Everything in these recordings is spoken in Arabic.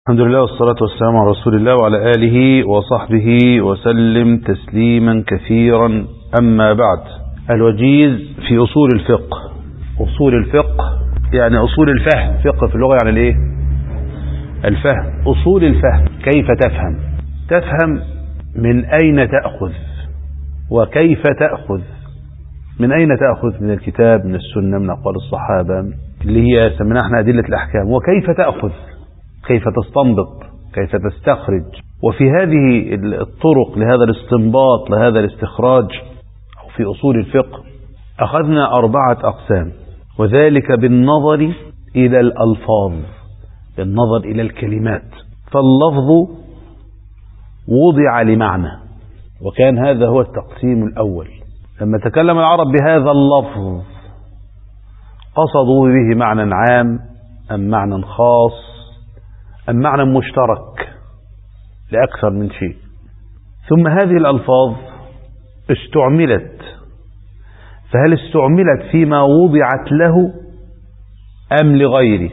الحمد لله والصلاة والسلام على رسول الله وعلى آله وصحبه وسلم تسليما كثيرا. أما بعد، الوجيز في أصول الفقه. أصول الفقه يعني أصول الفهم. فقه في اللغة يعني الايه؟ الفهم. أصول الفهم، كيف تفهم؟ تفهم من أين تأخذ وكيف تأخذ. من أين تأخذ؟ من الكتاب، من السنة، من أقوال الصحابة اللي هي سميناها احنا أدلة الأحكام. وكيف تأخذ؟ كيف تستنبط، كيف تستخرج. وفي هذه الطرق لهذا الاستنباط، لهذا الاستخراج، أو في أصول الفقه، أخذنا 4 أقسام، وذلك بالنظر إلى الألفاظ، بالنظر إلى الكلمات. فاللفظ وضع لمعنى، وكان هذا هو التقسيم الأول. لما تكلم العرب بهذا اللفظ قصدوا به معنى عام أم معنى خاص أم معنى مشترك لأكثر من شيء. ثم هذه الألفاظ استعملت، فهل استعملت فيما وضعت له أم لغيره؟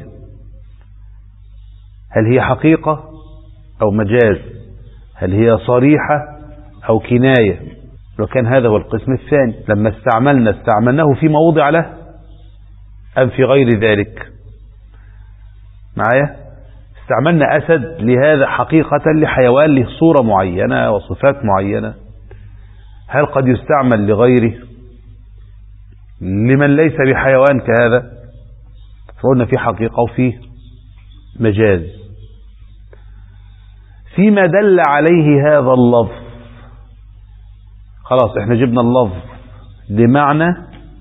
هل هي حقيقة أو مجاز؟ هل هي صريحة أو كناية؟ وكان هذا هو القسم الثاني. لما استعملناه فيما وضع له أم في غير ذلك؟ معايا؟ استعملنا أسد لهذا حقيقة لحيوان له صورة معينة وصفات معينة. هل قد يستعمل لغيره لمن ليس بحيوان كهذا؟ فقلنا في حقيقة وفيه مجاز. فيما دل عليه هذا اللفظ، خلاص احنا جبنا اللفظ لمعنى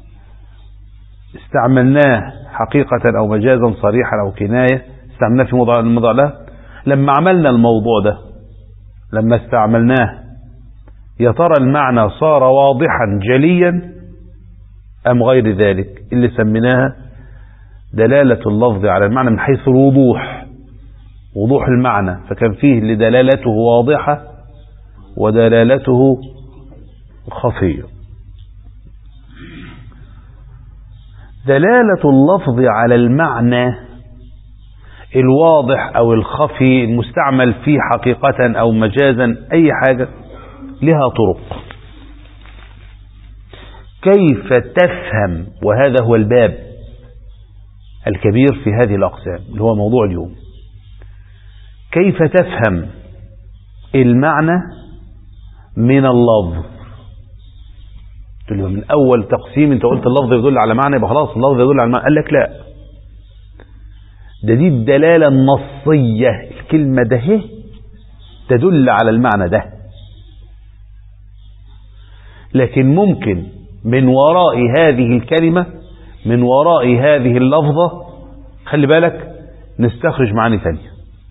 استعملناه حقيقة أو مجازا صريحا أو كناية، استعملناه في موضع له. لما عملنا الموضوع ده، لما استعملناه، يا ترى المعنى صار واضحا جليا أم غير ذلك؟ اللي سميناها دلالة اللفظ على المعنى من حيث الوضوح، وضوح المعنى. فكان فيه اللي دلالته واضحة ودلالته خفية. دلالة اللفظ على المعنى الواضح أو الخفي المستعمل فيه حقيقة أو مجازا، أي حاجة لها طرق. كيف تفهم؟ وهذا هو الباب الكبير في هذه الأقسام اللي هو موضوع اليوم. كيف تفهم المعنى من اللفظ؟ من أول تقسيم أنت قلت اللفظ يدل على معنى، يبقى خلاص اللفظ يدل على معنى. قال لك لا، دي الدلالة النصية. الكلمة ده تدل على المعنى ده، لكن ممكن من وراء هذه الكلمة، من وراء هذه اللفظة، خلي بالك، نستخرج معاني ثانية.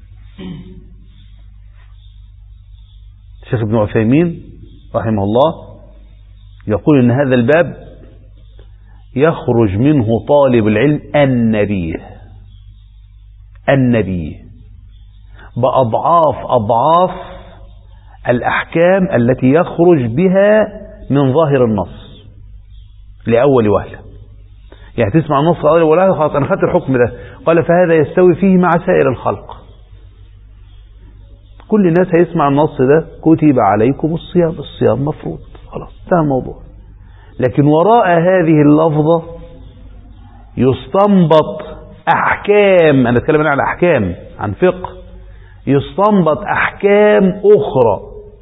الشيخ ابن عثيمين رحمه الله يقول إن هذا الباب يخرج منه طالب العلم النبي بأضعاف الأحكام التي يخرج بها من ظاهر النص لأول وهلة. يعني تسمع النص أول وهلة، خلاص أنا خدت الحكم ده. قال فهذا يستوي فيه مع سائر الخلق. كل الناس هيسمع النص ده، كتب عليكم الصيام مفروض، خلاص انتهى الموضوع. لكن وراء هذه اللفظة يستنبط أحكام. أنا أتكلم عن أحكام، عن فقه. يستنبط أحكام أخرى،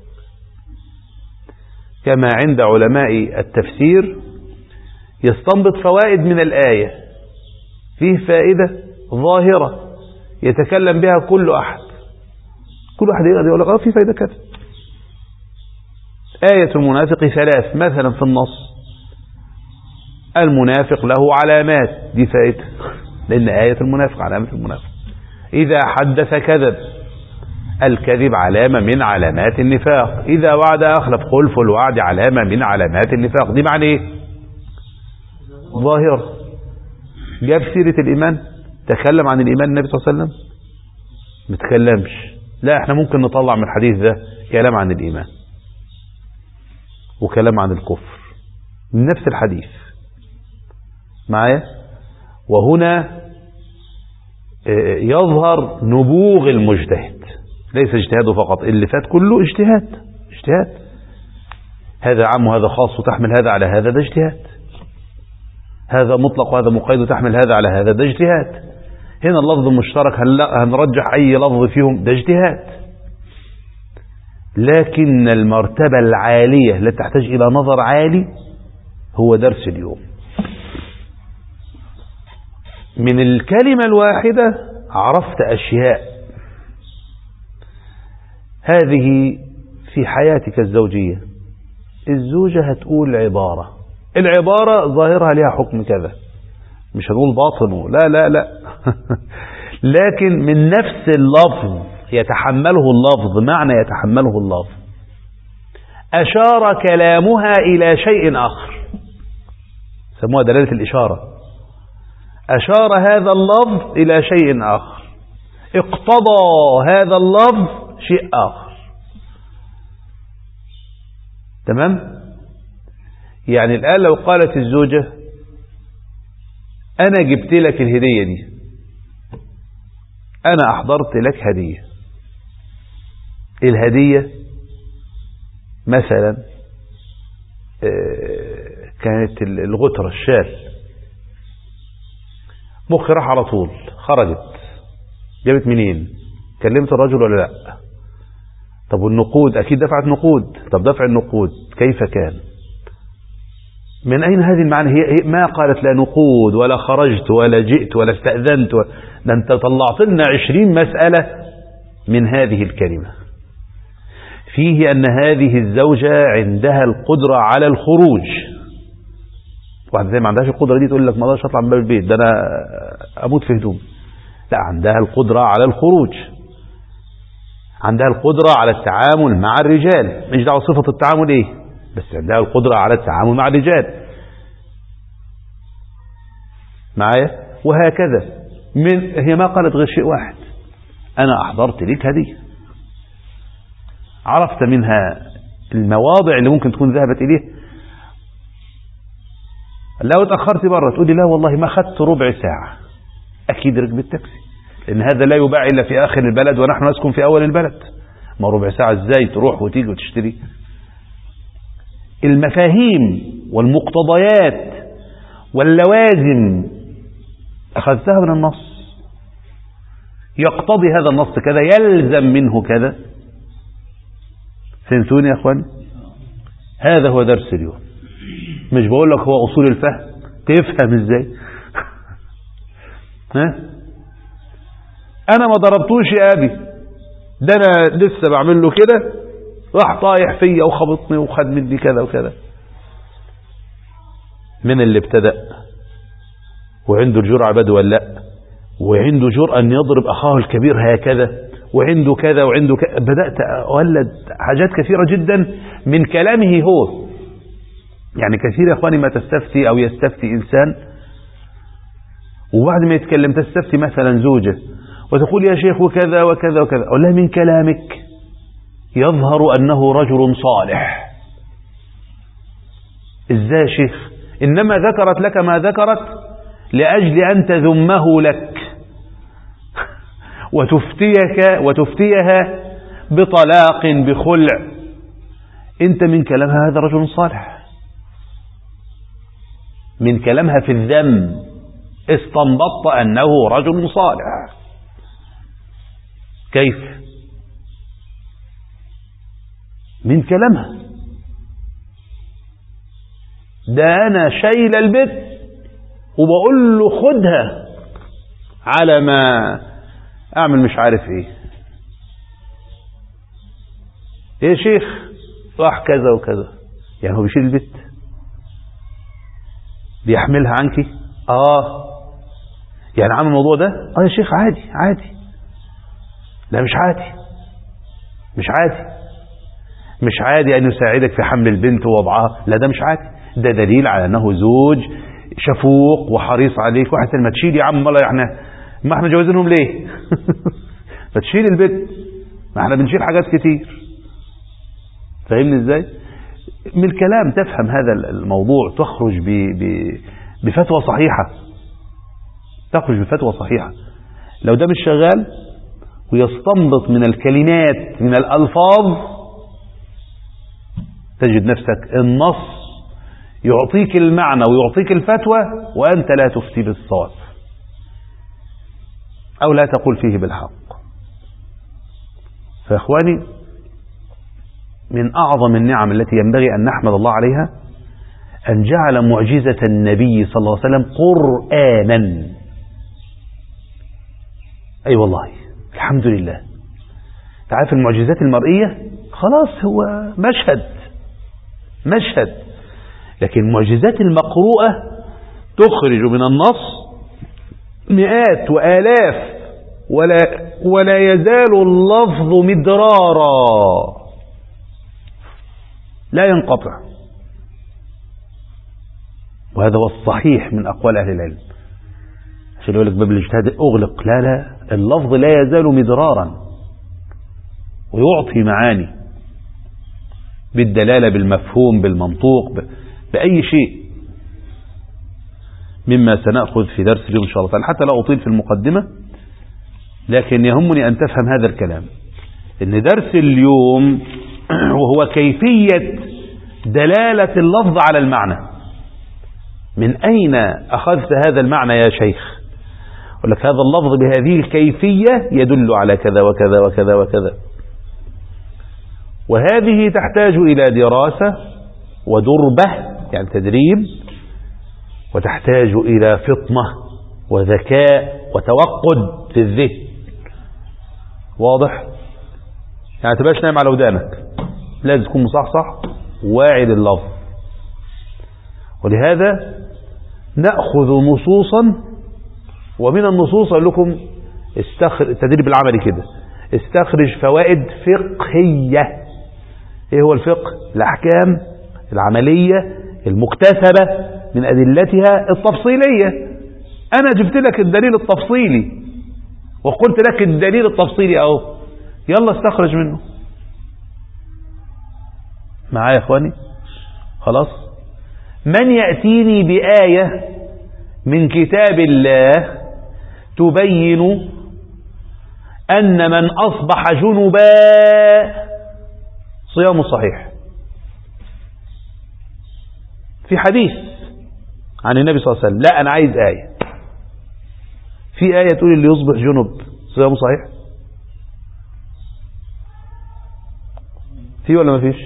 كما عند علماء التفسير يستنبط فوائد من الآية. فيه فائدة ظاهرة يتكلم بها كل أحد. كل واحد يقول لك في فائدة كذا. آية المنافق 3 مثلا في النص، المنافق له علامات، دي فائدة، لأن آية المنافق علامة المنافق. إذا حدث كذب، الكذب علامة من علامات النفاق. إذا وعد أخلف، خلف الوعد علامة من علامات النفاق. دي معنى إيه؟ ظاهرة. جاب سيرة الإيمان، تكلم عن الإيمان النبي صلى الله عليه وسلم؟ ما تكلمش. لا، احنا ممكن نطلع من الحديث ده كلام عن الإيمان وكلام عن الكفر من نفس الحديث معايا. وهنا يظهر نبوغ المجتهد، ليس اجتهاده فقط، اللي فات كله اجتهاد، هذا عام وهذا خاص وتحمل هذا على هذا، ده اجتهاد، هذا مطلق وهذا مقيد وتحمل هذا على هذا، ده اجتهاد. هنا اللفظ المشترك هنرجح أي لفظ فيهم، ده اجتهاد. لكن المرتبة العالية التي تحتاج إلى نظر عالي هو درس اليوم. من الكلمة الواحدة عرفت أشياء، هذه في حياتك الزوجية، الزوجة هتقول العبارة ظاهرها لها حكم كذا، مش هنقول باطنه، لا لكن من نفس اللفظ يتحمله اللفظ، معنى يتحمله اللفظ. أشار كلامها إلى شيء آخر، سموها دلالة الإشارة. أشار هذا اللفظ إلى شيء آخر، اقتضى هذا اللفظ شيء آخر. تمام؟ يعني الآن لو قالت الزوجة أنا جبت لك الهدية دي، أنا أحضرت لك هدية، الهدية مثلا كانت الغترة، الشال، مخي راح على طول، خرجت، جابت منين؟ كلمت الرجل ولا لا؟ طب والنقود؟ أكيد دفعت نقود. طب دفع النقود كيف كان؟ من أين هذه المعنى؟ هي ما قالت لا نقود ولا خرجت ولا جئت ولا استأذنت ده أنت طلعت لنا 20 مسألة من هذه الكلمة. فيه أن هذه الزوجة عندها القدرة على الخروج. واحد زي ما عندهاش القدرة دي تقول لك ما اقدرش اطلع من باب البيت، ده أنا أموت في هدوم. لا، عندها القدرة على الخروج، عندها القدرة على التعامل مع الرجال، مش دعوة صفة التعامل ايه، بس عندها القدرة على التعامل مع الرجال معايا. وهكذا هي ما قالت غير شيء واحد، أنا أحضرت لك هدية. عرفت منها المواضع اللي ممكن تكون ذهبت إليه. لو اتأخرت برا تقولي لا والله ما خدت ربع ساعة، أكيد ركب التاكسي، لأن هذا لا يباع إلا في آخر البلد ونحن نسكن في أول البلد. ما ربع ساعة إزاي تروح وتيجي وتشتري؟ المفاهيم والمقتضيات واللوازم أخذتها من النص، يقتضي هذا النص كذا، يلزم منه كذا. فهمتوني يا أخواني؟ هذا هو درس اليوم. مش بقول لك هو أصول الفهم، تفهم إزاي؟ ها؟ أنا ما ضربتوش يا أبي، ده أنا لسه بعمل له كده راح طايح فيا وخبطني وخد مني كذا وكذا. من اللي ابتدأ وعنده الجرأة بدو ولا لا، وعنده جرأة أن يضرب أخاه الكبير هكذا، وعنده كذا وعنده كذا. بدأت أولد حاجات كثيرة جدا من كلامه هو. يعني كثير يا أخواني ما تستفتي أو يستفتي إنسان وبعد ما يتكلم تستفتي مثلا زوجة وتقول يا شيخ وكذا وكذا وكذا، أقول لها من كلامك يظهر أنه رجل صالح. إزاي يا شيخ؟ إنما ذكرت لك ما ذكرت لأجل أن تذمه لك وتفتيها بطلاق بخلع. أنت من كلامها هذا رجل صالح، من كلامها في الذم استنبطت أنه رجل صالح. كيف؟ من كلامها. ده أنا شايل البيت وبقول له خدها على ما أعمل مش عارف إيه. يا شيخ راح كذا وكذا، يعني هو بيشيل البيت بيحملها عنك؟ يعني عامل الموضوع ده يا شيخ عادي. لا مش عادي أن يساعدك في حمل البنت ووضعها. لا ده مش عادي، ده دليل على أنه زوج شفوق وحريص عليك. واحد ما تشيل يا عم، ما احنا جوازينهم ليه؟ ما تشيل البيت، ما احنا بنشيل حاجات كتير. فاهمني ازاي؟ من الكلام تفهم هذا الموضوع، تخرج بفتوى صحيحة، لو ده مش شغال ويستنبط من الكلمات من الألفاظ، تجد نفسك النص يعطيك المعنى ويعطيك الفتوى وأنت لا تفتي بالصواب أو لا تقول فيه بالحق. فإخواني، من أعظم النعم التي ينبغي أن نحمد الله عليها أن جعل معجزة النبي صلى الله عليه وسلم قرآنا. أي والله الحمد لله. تعرف المعجزات المرئية خلاص هو مشهد، لكن المعجزات المقروءة تخرج من النص مئات وآلاف ولا يزال اللفظ مدرارا لا ينقطع. وهذا هو الصحيح من أقوال أهل العلم. عشان يقول لك باب الاجتهاد أغلق، لا، اللفظ لا يزال مدرارا ويعطي معاني بالدلالة بالمفهوم بالمنطوق بأي شيء مما سنأخذ في درس اليوم إن شاء الله تعالى. حتى لا أطيل في المقدمة، لكن يهمني أن تفهم هذا الكلام، إن درس اليوم وهو كيفية دلالة اللفظ على المعنى. من أين أخذت هذا المعنى يا شيخ؟ يقول لك هذا اللفظ بهذه الكيفية يدل على كذا وكذا وكذا وكذا. وهذه تحتاج إلى دراسة ودربة، يعني تدريب، وتحتاج إلى فطنة وذكاء وتوقد في الذهن. واضح؟ يعني تبقاش نايم على ودانك، لازم تكون مصحصح واعي لللفظ. ولهذا نأخذ نصوصا، ومن النصوص أقول لكم التدريب العملي كده، استخرج فوائد فقهية. ايه هو الفقه؟ الأحكام العملية المكتسبة من أدلتها التفصيلية. أنا جبت لك الدليل التفصيلي وقلت لك الدليل التفصيلي أهو، يلا استخرج منه. معايا يا إخواني؟ خلاص. من يأتيني بآية من كتاب الله تبين أن من أصبح جنبا صيامه صحيح؟ في حديث عن النبي صلى الله عليه وسلم. لا، أنا عايز آية. في آية تقول اللي يصبح جنب صيامه صحيح؟ في ولا ما فيش؟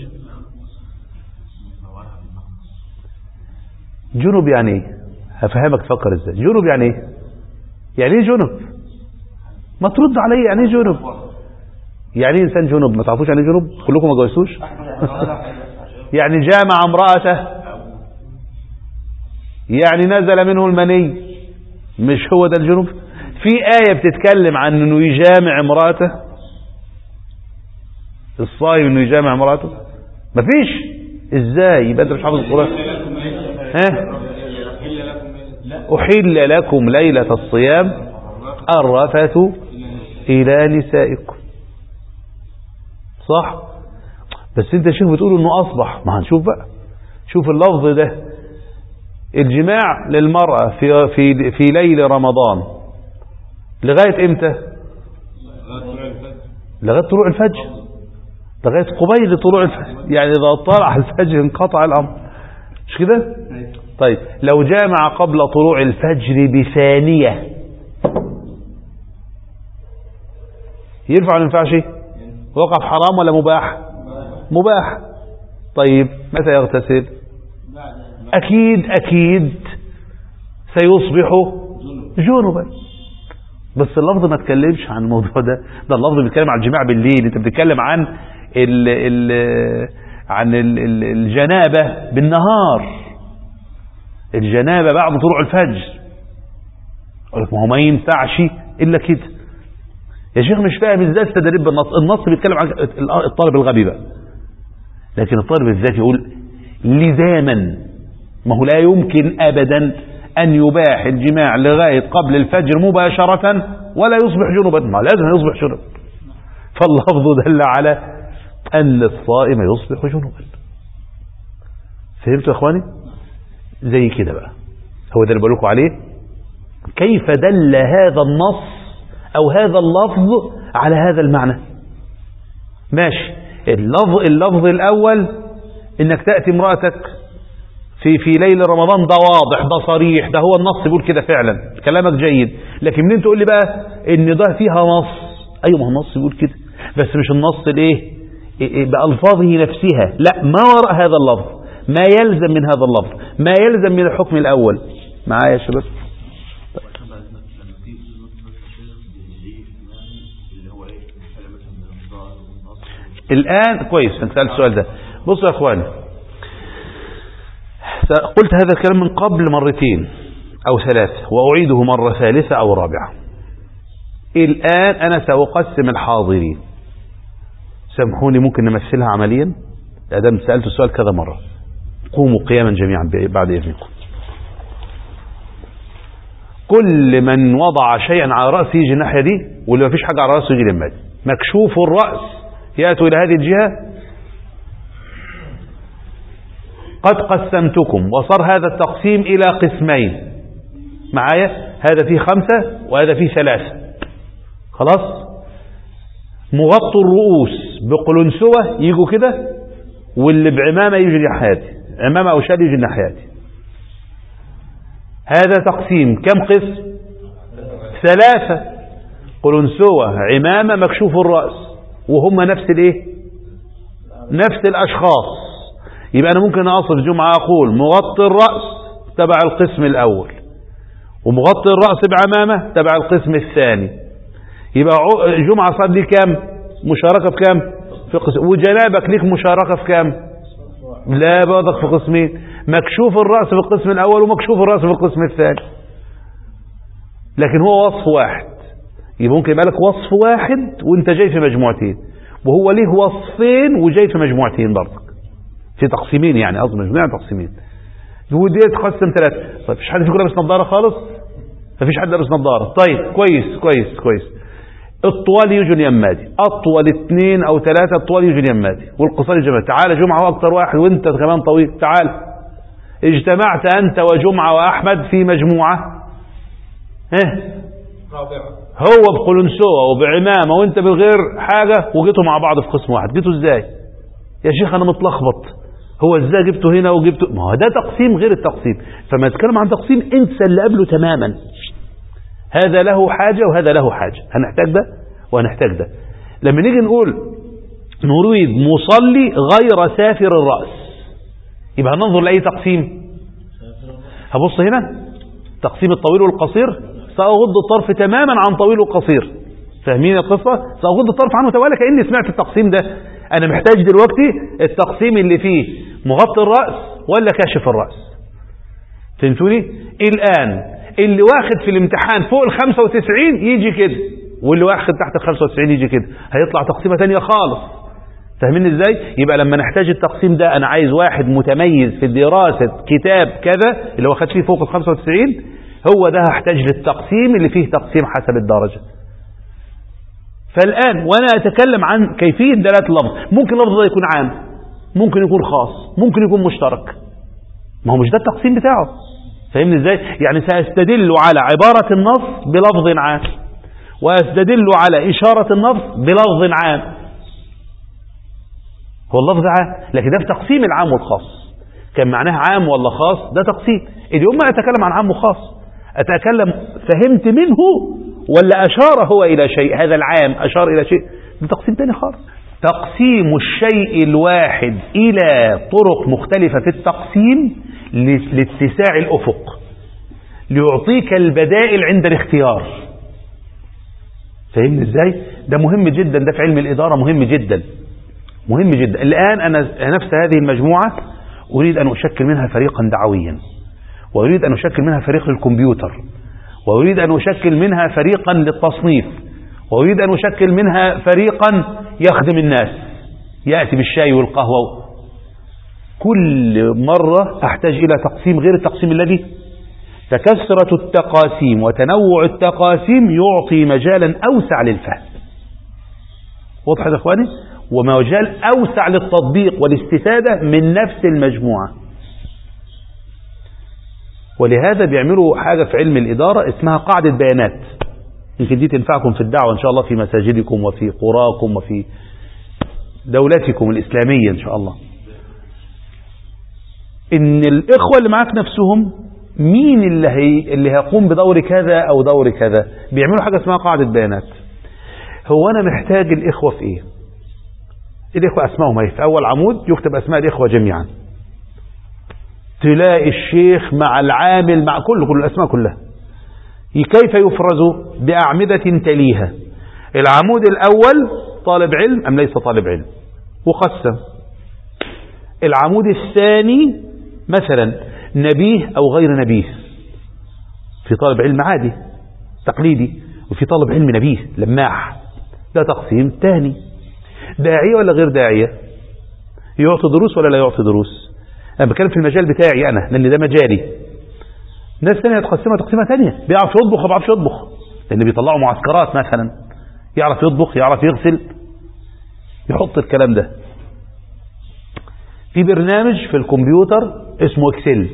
جنب يعني ايه؟ هفهمك تفكر ازاي. جنب يعني ايه؟ يعني ايه جنب؟ ما ترد علي. يعني ايه جنب؟ يعني ايه انسان جنب؟ ما تعرفوش يعني ايه جنب؟ كلكم ما جوزتوش؟ يعني جامع امرأته، يعني نزل منه المني، مش هو ده الجنب؟ في آية بتتكلم عن انه يجامع امرأته، الصائم انه يجامع امرأته؟ مفيش. ازاي؟ يبقى انت مش حافظ القرآن. أحل لكم ليلة الصيام الرفث إلى نسائكم. صح؟ بس انت شوف بتقول انه أصبح. ما هنشوف بقى. شوف اللفظ ده، الجماع للمرأة في ليل رمضان لغاية امتى؟ لغاية طلوع الفجر، لغاية قبيل طلوع الفجر. يعني إذا طلع الفجر انقطع الأمر، مش كده؟ طيب لو جامع قبل طلوع الفجر بثانية ينفع ولا ما ينفعش؟ وقف حرام ولا مباح؟ مباح. طيب متى يغتسل؟ أكيد سيصبح جنبا. بس اللفظ ما تكلمش عن الموضوع ده اللفظ بيتكلم عن الجماع بالليل. انت بتتكلم عن الجنابة بالنهار، الجنابة بعد طلوع الفجر. اقول لك ما هو ما ينفعش الا كده. يا شيخ مش فاهم ازاي استدرب بالنص. النص بيتكلم عن الطالب الغبي بقى، لكن الطالب الذكي يقول لزاما. ما هو لا يمكن ابدا ان يباح الجماع لغاية قبل الفجر مباشرة ولا يصبح جنبا. ما لازم يصبح جنبا. فاللفظ دل على ان الصائم يصبح جنبا. فهمتوا يا اخواني؟ زي كده بقى، هو ده اللي بقول لكم عليه. كيف دل هذا النص أو هذا اللفظ على هذا المعنى. ماشي. اللفظ الأول إنك تأتي امرأتك في ليل رمضان، ده واضح، ده صريح، ده هو النص بيقول كده فعلا، كلامك جيد. لكن منين تقول لي بقى إن ده فيها نص؟ أيوة، ما هو النص بيقول كده، بس مش النص الإيه بألفاظه نفسها، لا، ما وراء هذا اللفظ، ما يلزم من هذا اللفظ، ما يلزم من الحكم الأول. معايا يا شباب؟ الآن كويس أنت سألت السؤال ده. بصوا يا أخواني، قلت هذا الكلام من قبل مرتين أو ثلاثة، وأعيده مرة ثالثة أو رابعة. الآن أنا سأقسم الحاضرين، سامحوني ممكن نمثلها عمليا، أدام سألت السؤال كذا مرة. قوموا قياما جميعا بعد إذنكم. كل من وضع شيئا على رأسه يجي الناحية دي، واللي ما فيش حاجة على رأسه يجي للمادي. مكشوف الرأس يأتوا إلى هذه الجهة. قد قسمتكم وصار هذا التقسيم إلى قسمين. معايا؟ هذا فيه 5 وهذا فيه 3. خلاص؟ مغطوا الرؤوس بقلنسوة يجوا كده، واللي بعمامة يجي لناحيتي، عمامة أو شال يجي لناحيتي. هذا تقسيم كم قسم؟ 3. قلنسوة، عمامة، مكشوف الرأس، وهم نفس الايه؟ نفس الأشخاص. يبقى أنا ممكن أصف جمعة أقول مغطي الرأس تبع القسم الأول، ومغطي الرأس بعمامة تبع القسم الثاني. يبقى جمعة صار لي كام مشاركة؟ في كام؟ في قسم. وجنابك ليك مشاركة في كام؟ لا، بوضك في قسمين، مكشوف الرأس في القسم الأول ومكشوف الرأس في القسم الثاني، لكن هو وصف واحد. يبقى ممكن يبقى لك وصف واحد وانت جاي في مجموعتين، وهو ليه وصفين وجاي في مجموعتين برضك، في تقسيمين، يعني قصدي مجموعة تقسيمين. ودي تقسم 3. طيب مفيش حد فيكم لابس نظارة خالص؟ مفيش حد لابس نظارة. طيب كويس كويس كويس. الطوال يجوا اليمادي، أطول 2 أو 3 الطوال يجوا اليمادي، والقصار يجوا اليمادي. تعال جمعة وأكتر واحد وأنت كمان طويل، تعال. اجتمعت أنت وجمعة وأحمد في مجموعة، هو بقلنسوة وبعمامة وأنت بغير حاجة، وجيتوا مع بعض في قسم واحد. جيتوا إزاي يا شيخ؟ أنا متلخبط، هو إزاي جبته هنا وجبته؟ ما هو ده تقسيم غير التقسيم. فما نتكلم عن تقسيم انسى اللي قبله تماما. هذا له حاجة وهذا له حاجة، هنحتاج ده وهنحتاج ده. لما نيجي نقول نريد مصلي غير سافر الرأس، يبقى هننظر لأي تقسيم. هبص هنا تقسيم الطويل والقصير، سأغض الطرف تماما عن طويل وقصير. فاهمين القصة؟ سأغض الطرف عنه توالى كأني سمعت التقسيم ده. أنا محتاج دلوقتي التقسيم اللي فيه مغطي الرأس ولا كاشف الرأس. فهمتوني؟ الآن اللي واخد في الامتحان فوق 95 يجي كده، واللي واخد تحت 95 يجي كده، هيطلع تقسيمة تانية خالص. فاهمين ازاي؟ يبقى لما نحتاج التقسيم ده، انا عايز واحد متميز في دراسة كتاب كذا اللي واخد فيه فوق 95، هو ده هحتاج للتقسيم اللي فيه تقسيم حسب الدرجة. فالآن وانا اتكلم عن كيفية دلالة اللفظ، ممكن اللفظ ده يكون عام، ممكن يكون خاص، ممكن يكون مشترك. ما هو مش ده التقسيم بتاعه. فاهمني ازاي؟ يعني سأستدل على عبارة النص بلفظ عام، وأستدل على إشارة النص بلفظ عام. هو اللفظ عام، لكن ده في تقسيم العام والخاص. كان معناه عام ولا خاص؟ ده تقسيم. اليوم ما أتكلم عن عام وخاص، أتكلم فهمت منه ولا أشار هو إلى شيء، هذا العام أشار إلى شيء، ده تقسيم تاني خالص. تقسيم الشيء الواحد إلى طرق مختلفة في التقسيم لاتساع الأفق، ليعطيك البدائل عند الاختيار. فهمني ازاي؟ ده مهم جدا، ده في علم الإدارة مهم جدا، مهم جدا. الآن أنا نفس هذه المجموعة أريد أن أشكل منها فريقا دعويا، وأريد أن أشكل منها فريق للكمبيوتر، وأريد أن أشكل منها فريقا للتصنيف، وأريد أن أشكل منها فريقا يخدم الناس، يأتي بالشاي والقهوة. كل مرة أحتاج إلى تقسيم غير التقسيم الذي، فكثرة التقاسيم وتنوع التقاسيم يعطي مجالا أوسع للفهم. واضح يا إخواني؟ ومجال أوسع للتطبيق والاستفادة من نفس المجموعة. ولهذا بيعملوا حاجة في علم الإدارة اسمها قاعدة بيانات. يمكن دي تنفعكم في الدعوة إن شاء الله في مساجدكم وفي قراكم وفي دولتكم الإسلامية إن شاء الله. إن الإخوة اللي معاك نفسهم مين اللي هيقوم بدور كذا أو دور كذا، بيعملوا حاجة اسمها قاعدة بيانات. هو أنا محتاج الإخوة في إيه؟ الإخوة أسمائهم ايه؟ في أول عمود يكتب أسماء الإخوة جميعا، تلاقي الشيخ مع العامل مع كل الأسماء كلها. كيف يفرز؟ بأعمدة تليها. العمود الأول طالب علم أم ليس طالب علم، وقسم. العمود الثاني مثلا نبيه أو غير نبيه، في طالب علم عادي تقليدي وفي طالب علم نبيه لماح، ده تقسيم ثاني. داعية ولا غير داعية، يعطي دروس ولا لا يعطي دروس. أنا بتكلم في المجال بتاعي أنا لأن ده مجالي. ناس ثانية تقسمها تقسيمة ثانية، بيعرف يطبخ وما بيعرفش يطبخ، لأن بيطلعوا معسكرات مثلا، يعرف يطبخ يعرف يغسل، يحط الكلام ده في برنامج في الكمبيوتر اسمه اكسل،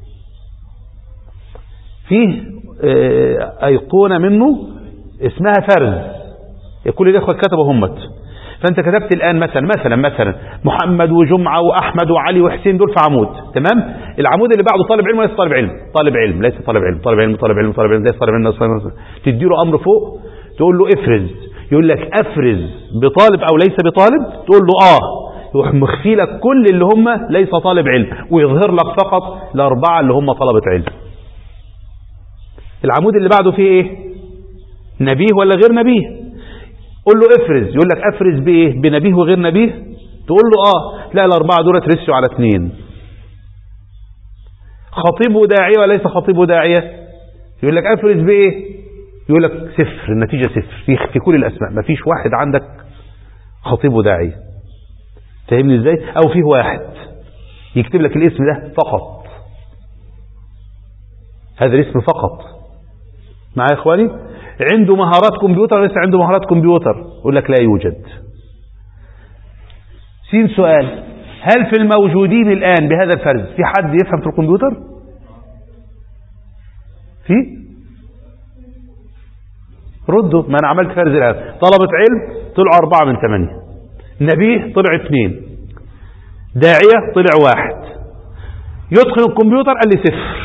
فيه أيقونة منه اسمها فرز، كل الإخوة كتبوا همت. فأنت كتبت الآن مثلا محمد وجمعة وأحمد وعلي وحسين، دول في عمود، تمام. العمود اللي بعده طالب علم وليس طالب علم، طالب علم ليس طالب علم، طالب علم طالب علم طالب علم ليس طالب علم. تديله أمر فوق تقول له افرز، يقول لك افرز بطالب أو ليس بطالب، تقول له يروح مخفي لك كل اللي هم ليس طالب علم ويظهر لك فقط الأربعة اللي هم طلبة علم. العمود اللي بعده فيه ايه؟ نبيه ولا غير نبيه، قول له افرز، يقول لك افرز بايه؟ بنبيه وغير نبيه، تقول له لا الأربعة دول ترسوا على 2. خطيب وداعية وليس خطيب وداعية، يقول لك افرز بايه؟ يقول لك 0، النتيجة 0 في كل الأسماء، ما فيش واحد عندك خطيب وداعية. فاهمني ازاي؟ او فيه واحد يكتب لك الاسم ده فقط، هذا الاسم فقط. معايا يا اخواني؟ عنده مهارات كمبيوتر ليس عنده مهارات كمبيوتر، يقول لك لا يوجد. سؤال، هل في الموجودين الآن بهذا الفرز في حد يفهم في الكمبيوتر؟ في؟ ردوا. ما أنا عملت فرز الآن، طلبة علم طلعوا 4 من 8، نبيه طلع 2، داعية طلع 1، يدخل الكمبيوتر قال لي 0.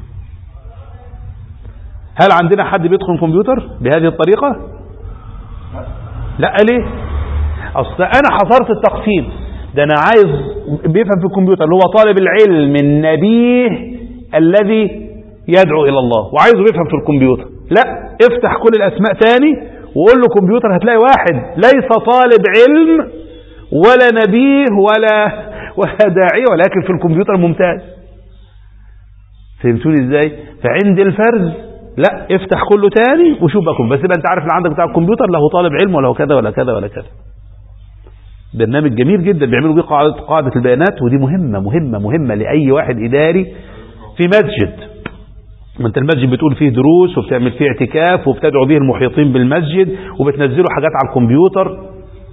هل عندنا حد بيدخل الكمبيوتر بهذه الطريقة؟ لا. ليه؟ أصل أنا حصرت التقسيم ده، أنا عايز بيفهم في الكمبيوتر اللي هو طالب العلم النبيه الذي يدعو إلى الله، وعايزه بيفهم في الكمبيوتر. لا، افتح كل الأسماء تاني وقول له كمبيوتر، هتلاقي واحد ليس طالب علم ولا نبيه ولا داعية، ولكن في الكمبيوتر ممتاز. فهمتوني ازاي؟ فعند الفرز لا، افتح كله تاني وشوف بكم، بس يبقى انت عارف اللي عندك بتاع الكمبيوتر له طالب علم ولا كذا ولا كذا ولا كذا. برنامج جميل جدا بيعملوا بيه قاعدة البيانات، ودي مهمة لأي واحد إداري في مسجد. ما انت المسجد بتقول فيه دروس وبتعمل فيه اعتكاف وبتدعو به المحيطين بالمسجد وبتنزلوا حاجات على الكمبيوتر.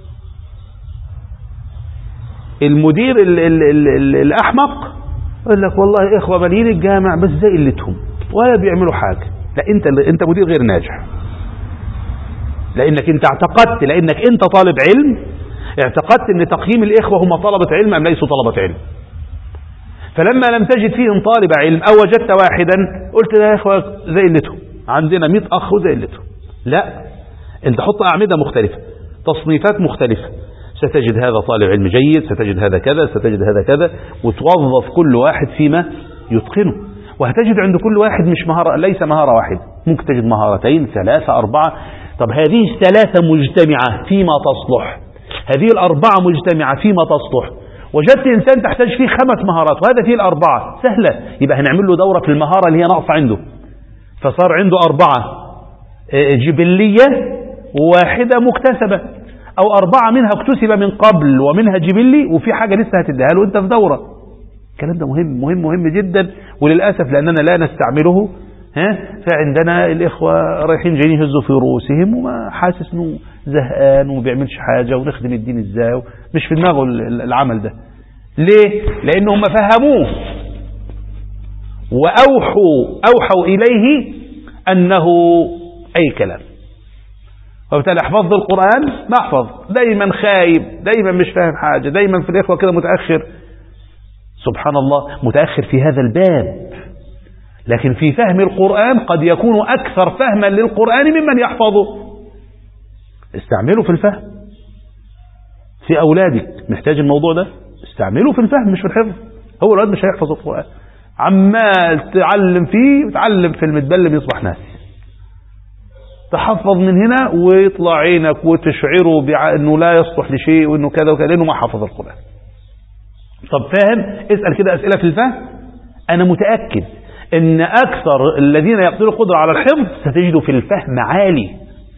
المدير الأحمق يقول لك والله إخوة مالين الجامع بس زي قلتهم ولا بيعملوا حاجة. لا، انت مدير غير ناجح، لانك انت اعتقدت، لانك انت طالب علم اعتقدت ان تقييم الاخوة هم طلبة علم ام ليسوا طلبة علم. فلما لم تجد فيهم طالب علم او وجدت واحدا قلت يا اخوة زي قلتهم، عندنا 100 اخ وزي قلتهم. لا، انت حط اعمدة مختلفة، تصنيفات مختلفة، ستجد هذا طالب علم جيد، ستجد هذا كذا، ستجد هذا كذا، وتوظف كل واحد فيما يتقنه. وهتجد عند كل واحد مش مهارة، ليس مهارة واحدة، ممكن تجد مهارتين 3 4. طب هذه 3 مجتمعة فيما تصلح، هذه 4 مجتمعة فيما تصلح. وجدت إنسان تحتاج فيه 5 مهارات وهذا فيه 4 سهلة، يبقى هنعمل له دورة في المهارة اللي هي ناقصة عنده، فصار عنده 4 جبلية و1 مكتسبة، أو 4 منها اكتسب من قبل ومنها جبلي، وفي حاجة لسه هتديها له أنت في دورة. الكلام ده مهم جدا، وللأسف لأننا لا نستعمله. فعندنا الإخوة رايحين جايين يهزوا في رؤوسهم وما حاسس انه زهقان وما بيعملش حاجة، ونخدم الدين ازاي، مش في دماغه العمل ده. ليه؟ لأنهم فهموه وأوحوا إليه أنه أي كلام. وبالتالي حفظت القرآن محفظ، دايما خايب، دايما مش فاهم حاجة، دايما في الإخوة كده متأخر. سبحان الله، متأخر في هذا الباب، لكن في فهم القرآن قد يكون أكثر فهما للقرآن ممن يحفظه. استعمله في الفهم. في أولادك محتاج الموضوع ده، استعمله في الفهم مش في الحفظ. هو الولد مش هيحفظ القرآن، عمال تعلم فيه وتعلم في المتبلم يصبح ناسي. تحفظ من هنا ويطلع عينك وتشعره بأنه لا يصلح لشيء وأنه كذا وكذا لأنه ما حفظ القرآن. طب فاهم؟ اسأل كده أسئلة في الفهم. أنا متأكد أن أكثر الذين يقدروا القدرة على الحفظ ستجد في الفهم عالي.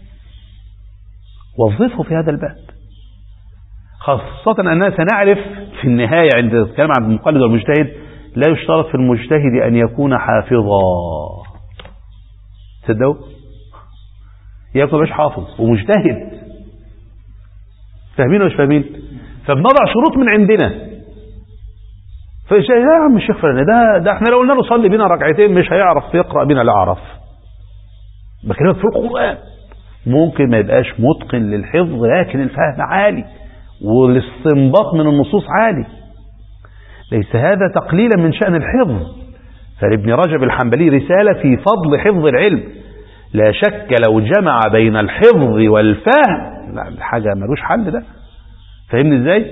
وظفه في هذا الباب، خاصة أننا سنعرف في النهاية عند الكلام عن المقلد والمجتهد لا يشترط في المجتهد أن يكون حافظا. تصدقوا؟ يكون مش حافظ ومجتهد. فاهمين ولا مش فاهمين؟ فبنضع شروط من عندنا. فالشيء يا عم الشيخ فلان ده احنا لو قلنا له صلي بينا ركعتين مش هيعرف يقرأ بينا، لا أعرف. بكلمك في القرآن ممكن ما يبقاش متقن للحفظ لكن الفهم عالي والاستنباط من النصوص عالي. ليس هذا تقليلا من شأن الحفظ. فلابن رجب الحنبلي رسالة في فضل حفظ العلم، لا شك لو جمع بين الحفظ والفهم لا حاجة ملوش حل ده. فاهمني ازاي؟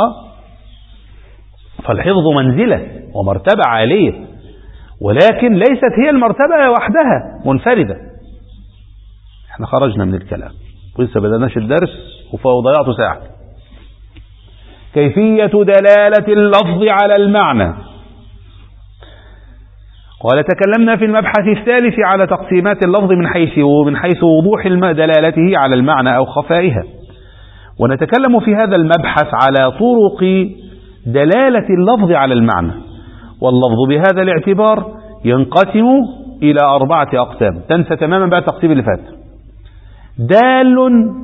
فالحفظ منزلة ومرتبة عالية، ولكن ليست هي المرتبة وحدها منفردة. احنا خرجنا من الكلام ولسه بدأناش الدرس وضيعت ساعة. كيفية دلالة اللفظ على المعنى. قال تكلمنا في المبحث الثالث على تقسيمات اللفظ من حيث وضوح دلالته على المعنى أو خفائها، ونتكلم في هذا المبحث على طرق دلالة اللفظ على المعنى. واللفظ بهذا الاعتبار ينقسم إلى 4 أقسام. تنسى تماما بقى التقسيم اللي فات. دال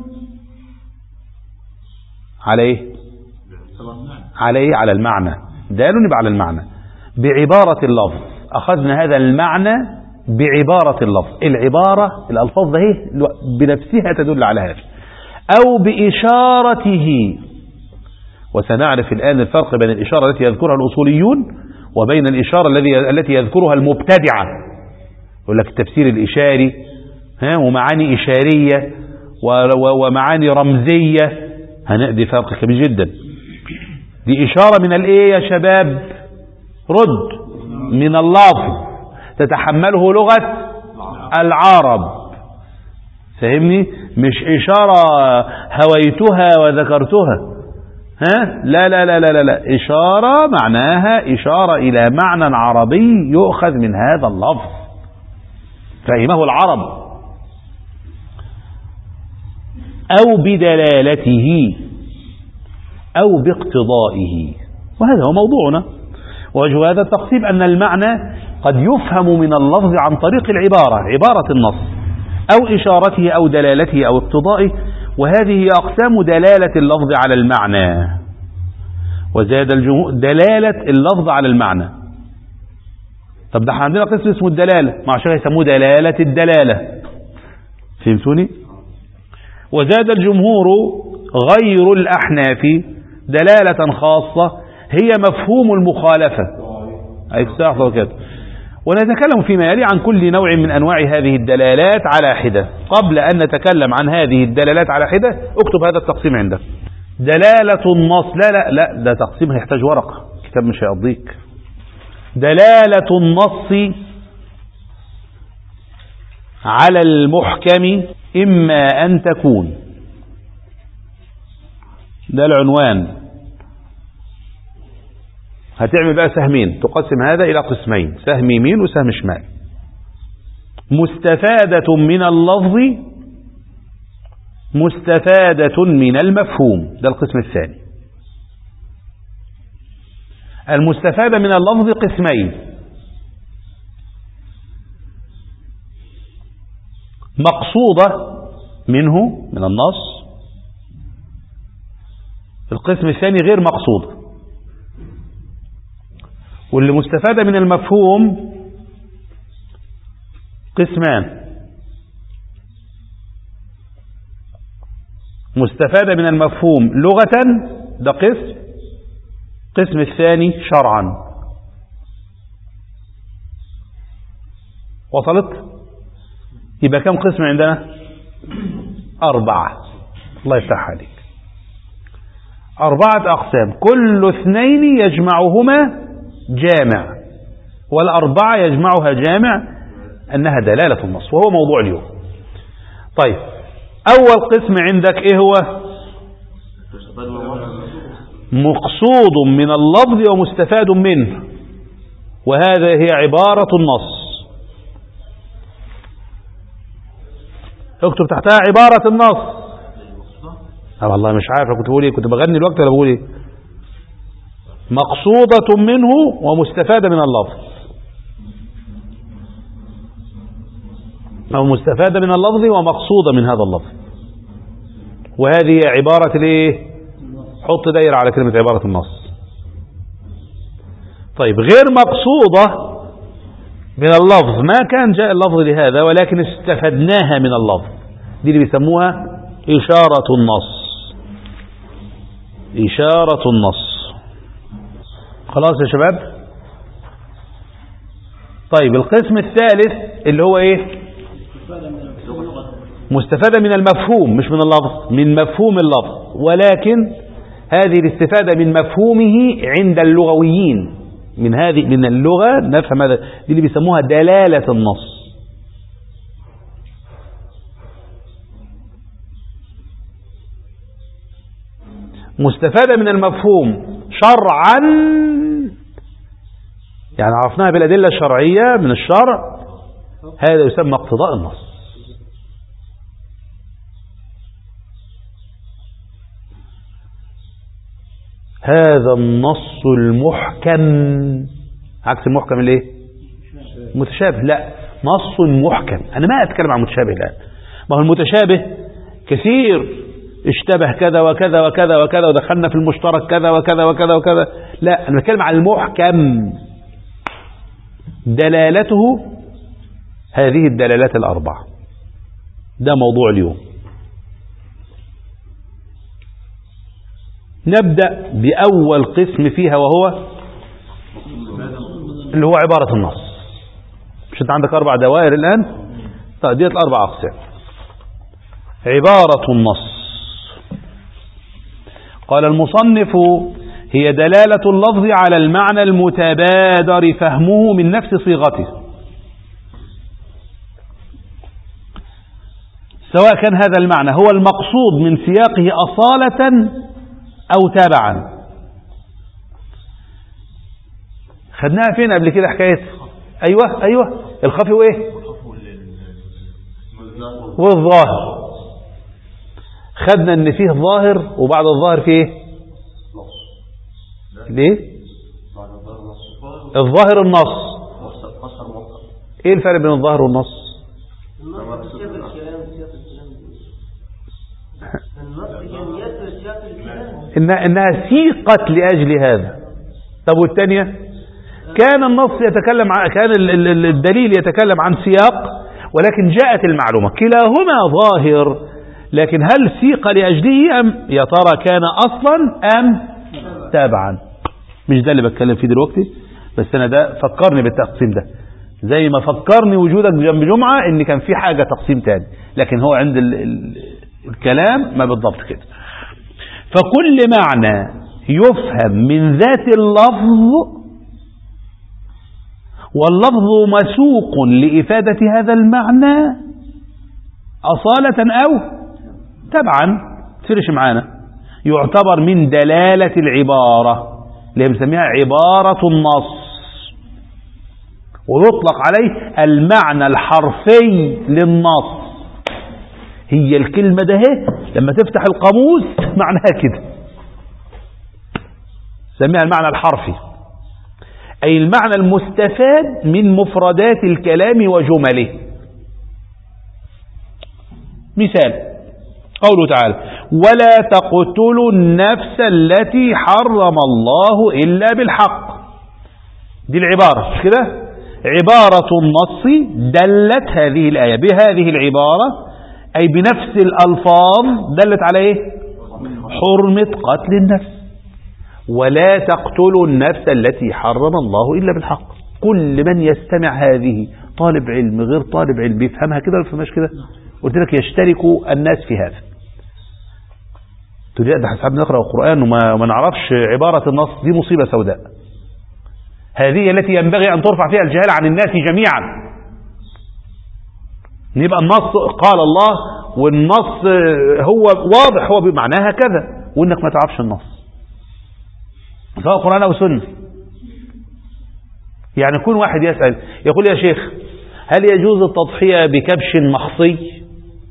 على المعنى. دال يبقى على المعنى بعبارة اللفظ. أخذنا هذا المعنى بعبارة اللفظ. العبارة الألفاظ هي بنفسها تدل على هذا، أو بإشارته. وسنعرف الآن الفرق بين الإشارة التي يذكرها الأصوليون وبين الإشارة التي يذكرها المبتدعة. يقول لك التفسير الإشاري ومعاني إشارية ومعاني رمزية. دي فرق كبير جدا. دي إشارة من الإيه يا شباب؟ رد من اللفظ تتحمله لغة العرب. فاهمني؟ مش إشارة هويتها وذكرتها. لا لا لا لا لا، إشارة معناها إشارة إلى معنى عربي يؤخذ من هذا اللفظ فهمه العرب، أو بدلالته أو باقتضائه. وهذا هو موضوعنا. ووجه هذا التقسيم أن المعنى قد يفهم من اللفظ عن طريق العبارة، عبارة النص، أو إشارته أو دلالته أو اقتضائه. وهذه أقسام دلالة اللفظ على المعنى. وزاد الجمهور دلالة اللفظ على المعنى. طب ده عندنا قسم اسمه الدلالة، مع شيء يسموه دلالة الدلالة. فهمتوني؟ وزاد الجمهور غير الأحناف دلالة خاصة هي مفهوم المخالفة. ونتكلم فيما يلي عن كل نوع من أنواع هذه الدلالات على حدة. قبل أن نتكلم عن هذه الدلالات على حدة اكتب هذا التقسيم عندك. دلالة النص، لا ده تقسيم هيحتاج ورقة، كتاب مش هيقضيك. دلالة النص على المحكم إما أن تكون، ده العنوان. هتعمل بقى سهمين، تقسم هذا إلى قسمين، سهم يمين وسهم شمال. مستفادة من اللفظ، مستفادة من المفهوم، ده القسم الثاني. المستفادة من اللفظ قسمين: مقصودة منه من النص، القسم الثاني غير مقصودة. واللي مستفادة من المفهوم قسمان: مستفادة من المفهوم لغة، ده قسم الثاني شرعا. وصلت؟ يبقى كم قسم عندنا؟ 4. الله يفتح عليك. 4 أقسام، كل 2 يجمعهما جامع، والأربعة يجمعها جامع أنها دلالة النص، وهو موضوع اليوم. طيب، أول قسم عندك إيه هو؟ مقصود من اللفظ ومستفاد منه، وهذا هي عبارة النص. اكتب تحتها عبارة النص. والله مش عارف كنت بقول ايه، كنت بغني الوقت ولا بقول ايه؟ مقصودة منه ومستفادة من اللفظ، أو مستفادة من اللفظ ومقصودة من هذا اللفظ، وهذه عبارة الايه؟ حط دايرة على كلمة عبارة النص. طيب، غير مقصودة من اللفظ، ما كان جاء اللفظ لهذا ولكن استفدناها من اللفظ، دي اللي بيسموها إشارة النص. إشارة النص. خلاص يا شباب؟ طيب، القسم الثالث اللي هو ايه؟ مستفادة من المفهوم، مش من اللفظ، من مفهوم اللفظ، ولكن هذه الاستفادة من مفهومه عند اللغويين، من اللغة نفهم هذا، دي اللي بيسموها دلالة النص. مستفادة من المفهوم شرعا، يعني عرفناها بالأدلة الشرعية من الشرع، هذا يسمى اقتضاء النص. هذا النص المحكم، عكس المحكم الايه؟ متشابه. لا، نص محكم. انا ما اتكلم عن متشابه الان، ما هو المتشابه كثير، اشتبه كذا وكذا وكذا وكذا ودخلنا في المشترك كذا وكذا وكذا وكذا. لا، انا بتكلم عن المحكم، دلالته هذه الدلالات ال4. ده موضوع اليوم. نبدأ بأول قسم فيها، وهو اللي هو عبارة النص. مش انت عندك 4 دوائر الآن؟ طيب، ديت 4 أقسام. عبارة النص، قال المصنف: هي دلالة اللفظ على المعنى المتبادر فهمه من نفس صيغته، سواء كان هذا المعنى هو المقصود من سياقه أصالة أو تابعا. خدناها فين قبل كده حكاية؟ أيوة الخفي وإيه؟ والظاهر. خدنا ان فيه ظاهر وبعد الظاهر فيه ايه؟ ليه؟ الظاهر النص. ايه الفرق بين الظاهر والنص؟ انها سيقت لاجل هذا. طب والثانيه؟ كان النص يتكلم كان الدليل يتكلم عن سياق، ولكن جاءت المعلومة، كلاهما ظاهر، لكن هل سيق لأجله أم يا ترى كان أصلا أم تابعا؟ مش ده اللي بتكلم فيه دلوقتي، بس أنا ده فكرني بالتقسيم ده، زي ما فكرني وجودك جنب جمعة إن كان في حاجة تقسيم تاني، لكن هو عند الكلام ما بالضبط كده. فكل معنى يفهم من ذات اللفظ واللفظ مسوق لإفادة هذا المعنى أصالة أو تبعا، تفرش معانا، يعتبر من دلالة العبارة اللي بنسميها عبارة النص، ويطلق عليه المعنى الحرفي للنص. هي الكلمة ده لما تفتح القاموس معناها كده، سميها المعنى الحرفي، أي المعنى المستفاد من مفردات الكلام وجمله. مثال قوله تعالى: ولا تقتلوا النفس التي حرم الله إلا بالحق. دي العبارة، مش كده؟ عبارة النص دلت هذه الآية بهذه العبارة أي بنفس الألفاظ دلت على إيه؟ حرمة قتل النفس. ولا تقتلوا النفس التي حرم الله إلا بالحق. كل من يستمع هذه، طالب علم غير طالب علم، بيفهمها كده ولا بيفهمهاش كده؟ قلت لك يشتركوا الناس في هذا. تقول لي ده حسب نقرأ القرآن وما نعرفش عبارة النص، دي مصيبة سوداء. هذه التي ينبغي أن ترفع فيها الجهالة عن الناس جميعا. يبقى النص قال الله والنص هو واضح، هو بمعناها كذا، وإنك ما تعرفش النص سواء قرآن أو سنة. يعني يكون واحد يسأل يقول يا شيخ هل يجوز التضحية بكبش مخصي؟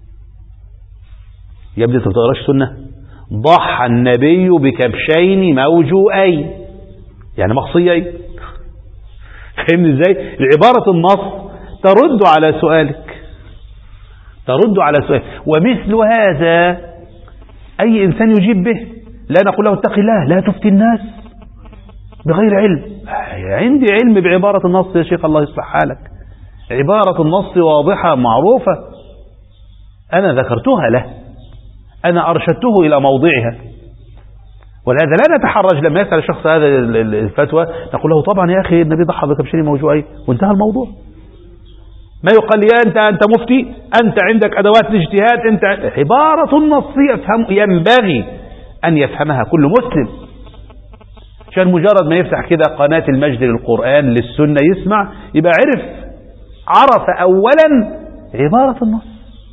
يبدو أنت ما بتقراش سنة. ضحى النبي بكبشين موجوئين، يعني مخصيين. فهمني ازاي؟ عبارة النص ترد على سؤالك، ترد على سؤالك. ومثل هذا أي إنسان يجيب به. لا نقول له اتق الله، لا تفتي الناس بغير علم. عندي علم بعبارة النص يا شيخ، الله يصلح حالك. عبارة النص واضحة معروفة، أنا ذكرتها له، أنا أرشدته إلى موضعها. ولهذا لا نتحرج لما يسأل الشخص هذا الفتوى، نقول له طبعا يا أخي النبي ضحى بكبشين موجوعين، وانتهى الموضوع. ما يقال لي أنت مفتي، أنت عندك أدوات الاجتهاد، أنت. عبارة النص ينبغي أن يفهمها كل مسلم. عشان مجرد ما يفتح كده قناة المجد للقرآن للسنة يسمع، يبقى عرف أولا عبارة النص.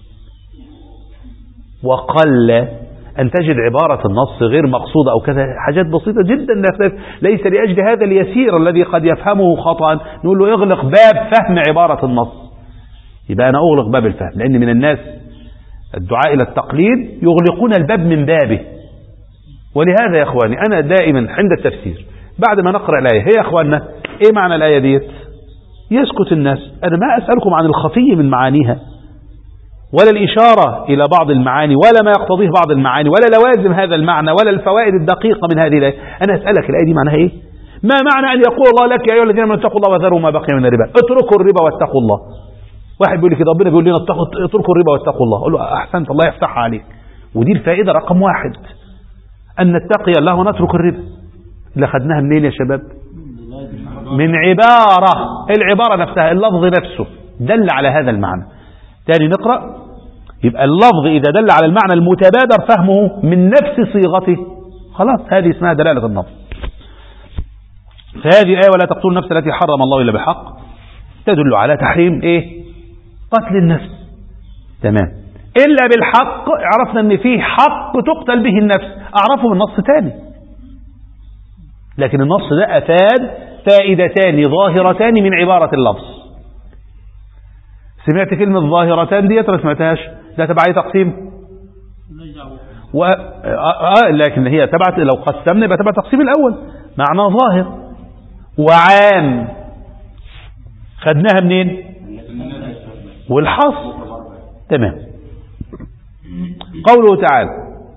وقل أن تجد عبارة النص غير مقصودة أو كذا، حاجات بسيطة جدا ليس لأجل هذا اليسير الذي قد يفهمه خطأ نقول له اغلق باب فهم عبارة النص. يبقى أنا أغلق باب الفهم، لأن من الناس الدعاء إلى التقليد يغلقون الباب من بابه. ولهذا يا أخواني أنا دائما عند التفسير بعد ما نقرأ الآية، هي يا أخواننا إيه معنى الآية ديت؟ يسكت الناس. أنا ما أسألكم عن الخفي من معانيها، ولا الإشارة إلى بعض المعاني، ولا ما يقتضيه بعض المعاني، ولا لوازم هذا المعنى، ولا الفوائد الدقيقة من هذه الآية. أنا أسألك الآية دي معناها إيه؟ ما معنى أن يقول الله لك يا أيها الذين آمنوا اتقوا الله وذروا ما بقي من الربا، اتركوا الربا واتقوا الله. واحد بيقول لي كده ربنا بيقول لنا اتركوا الربا واتقوا الله، أقول له أحسنت الله يفتحها عليك. ودي الفائدة رقم 1، أن نتقي الله ونترك الربا. اللي خدناها منين يا شباب؟ من عبارة، العبارة نفسها، اللفظ نفسه دل على هذا المعنى. تاني نقرأ، يبقى اللفظ إذا دل على المعنى المتبادر فهمه من نفس صيغته خلاص هذه اسمها دلالة النص. فهذه الآية ولا تقتلوا النفس التي حرم الله إلا بحق تدل على تحريم إيه؟ قتل النفس. تمام. إلا بالحق، عرفنا أن فيه حق تقتل به النفس، أعرفه من نص تاني. لكن النص ده أفاد فائدتان ظاهرتان من عبارة اللفظ. سمعت كلمة ظاهرتان ديت ولا سمعتهاش؟ ده تبع أي تقسيم؟ لكن هي تبعت، لو قسمنا يبقى تبع التقسيم الأول، معنى ظاهر. وعام خدناها منين؟ والحصر. تمام. قوله تعالى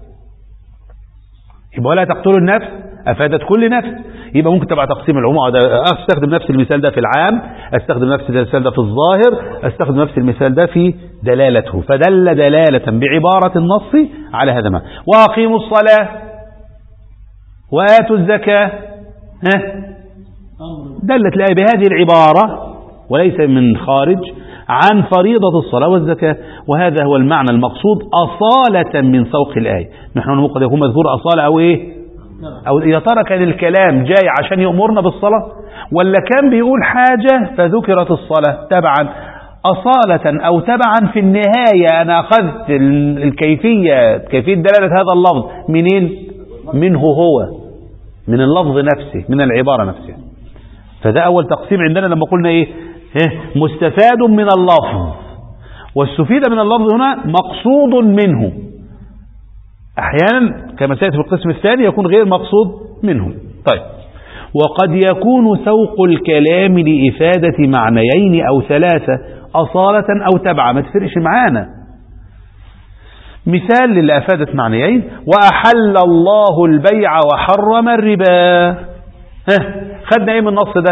يبقى ولا تقتلوا النفس أفادت كل نفس، يبقى ممكن تبع تقسيم العموم. أستخدم نفس المثال ده في العام، أستخدم نفس المثال ده في الظاهر، أستخدم نفس المثال ده في دلالته، فدل دلالة بعبارة النص على هذا ما. وأقيموا الصلاة وآتوا الزكاة، دلت الآية بهذه العبارة وليس من خارج عن فريضة الصلاة والزكاة. وهذا هو المعنى المقصود أصالة من سوق الآية. نحن قد يكون مذكور أصالة أو إيه، أو يا ترى كان الكلام جاي عشان يأمرنا بالصلاة، ولا كان بيقول حاجة فذكرت الصلاة تبعا أصالة أو تبعا. في النهاية أنا أخذت كيفية دلالة هذا اللفظ منين؟ منه هو، من اللفظ نفسه، من العبارة نفسها. فده أول تقسيم عندنا لما قلنا إيه؟ مستفاد من اللفظ، والسفيد من اللفظ هنا مقصود منه. أحيانا كما سيأتي في القسم الثاني يكون غير مقصود منه. طيب. وقد يكون سوق الكلام لإفادة معنيين أو ثلاثة أصالة أو تبعا، ما تفرقش معانا. مثال اللي أفادت معنيين: وأحل الله البيع وحرم الربا. خدنا ايه من النص ده؟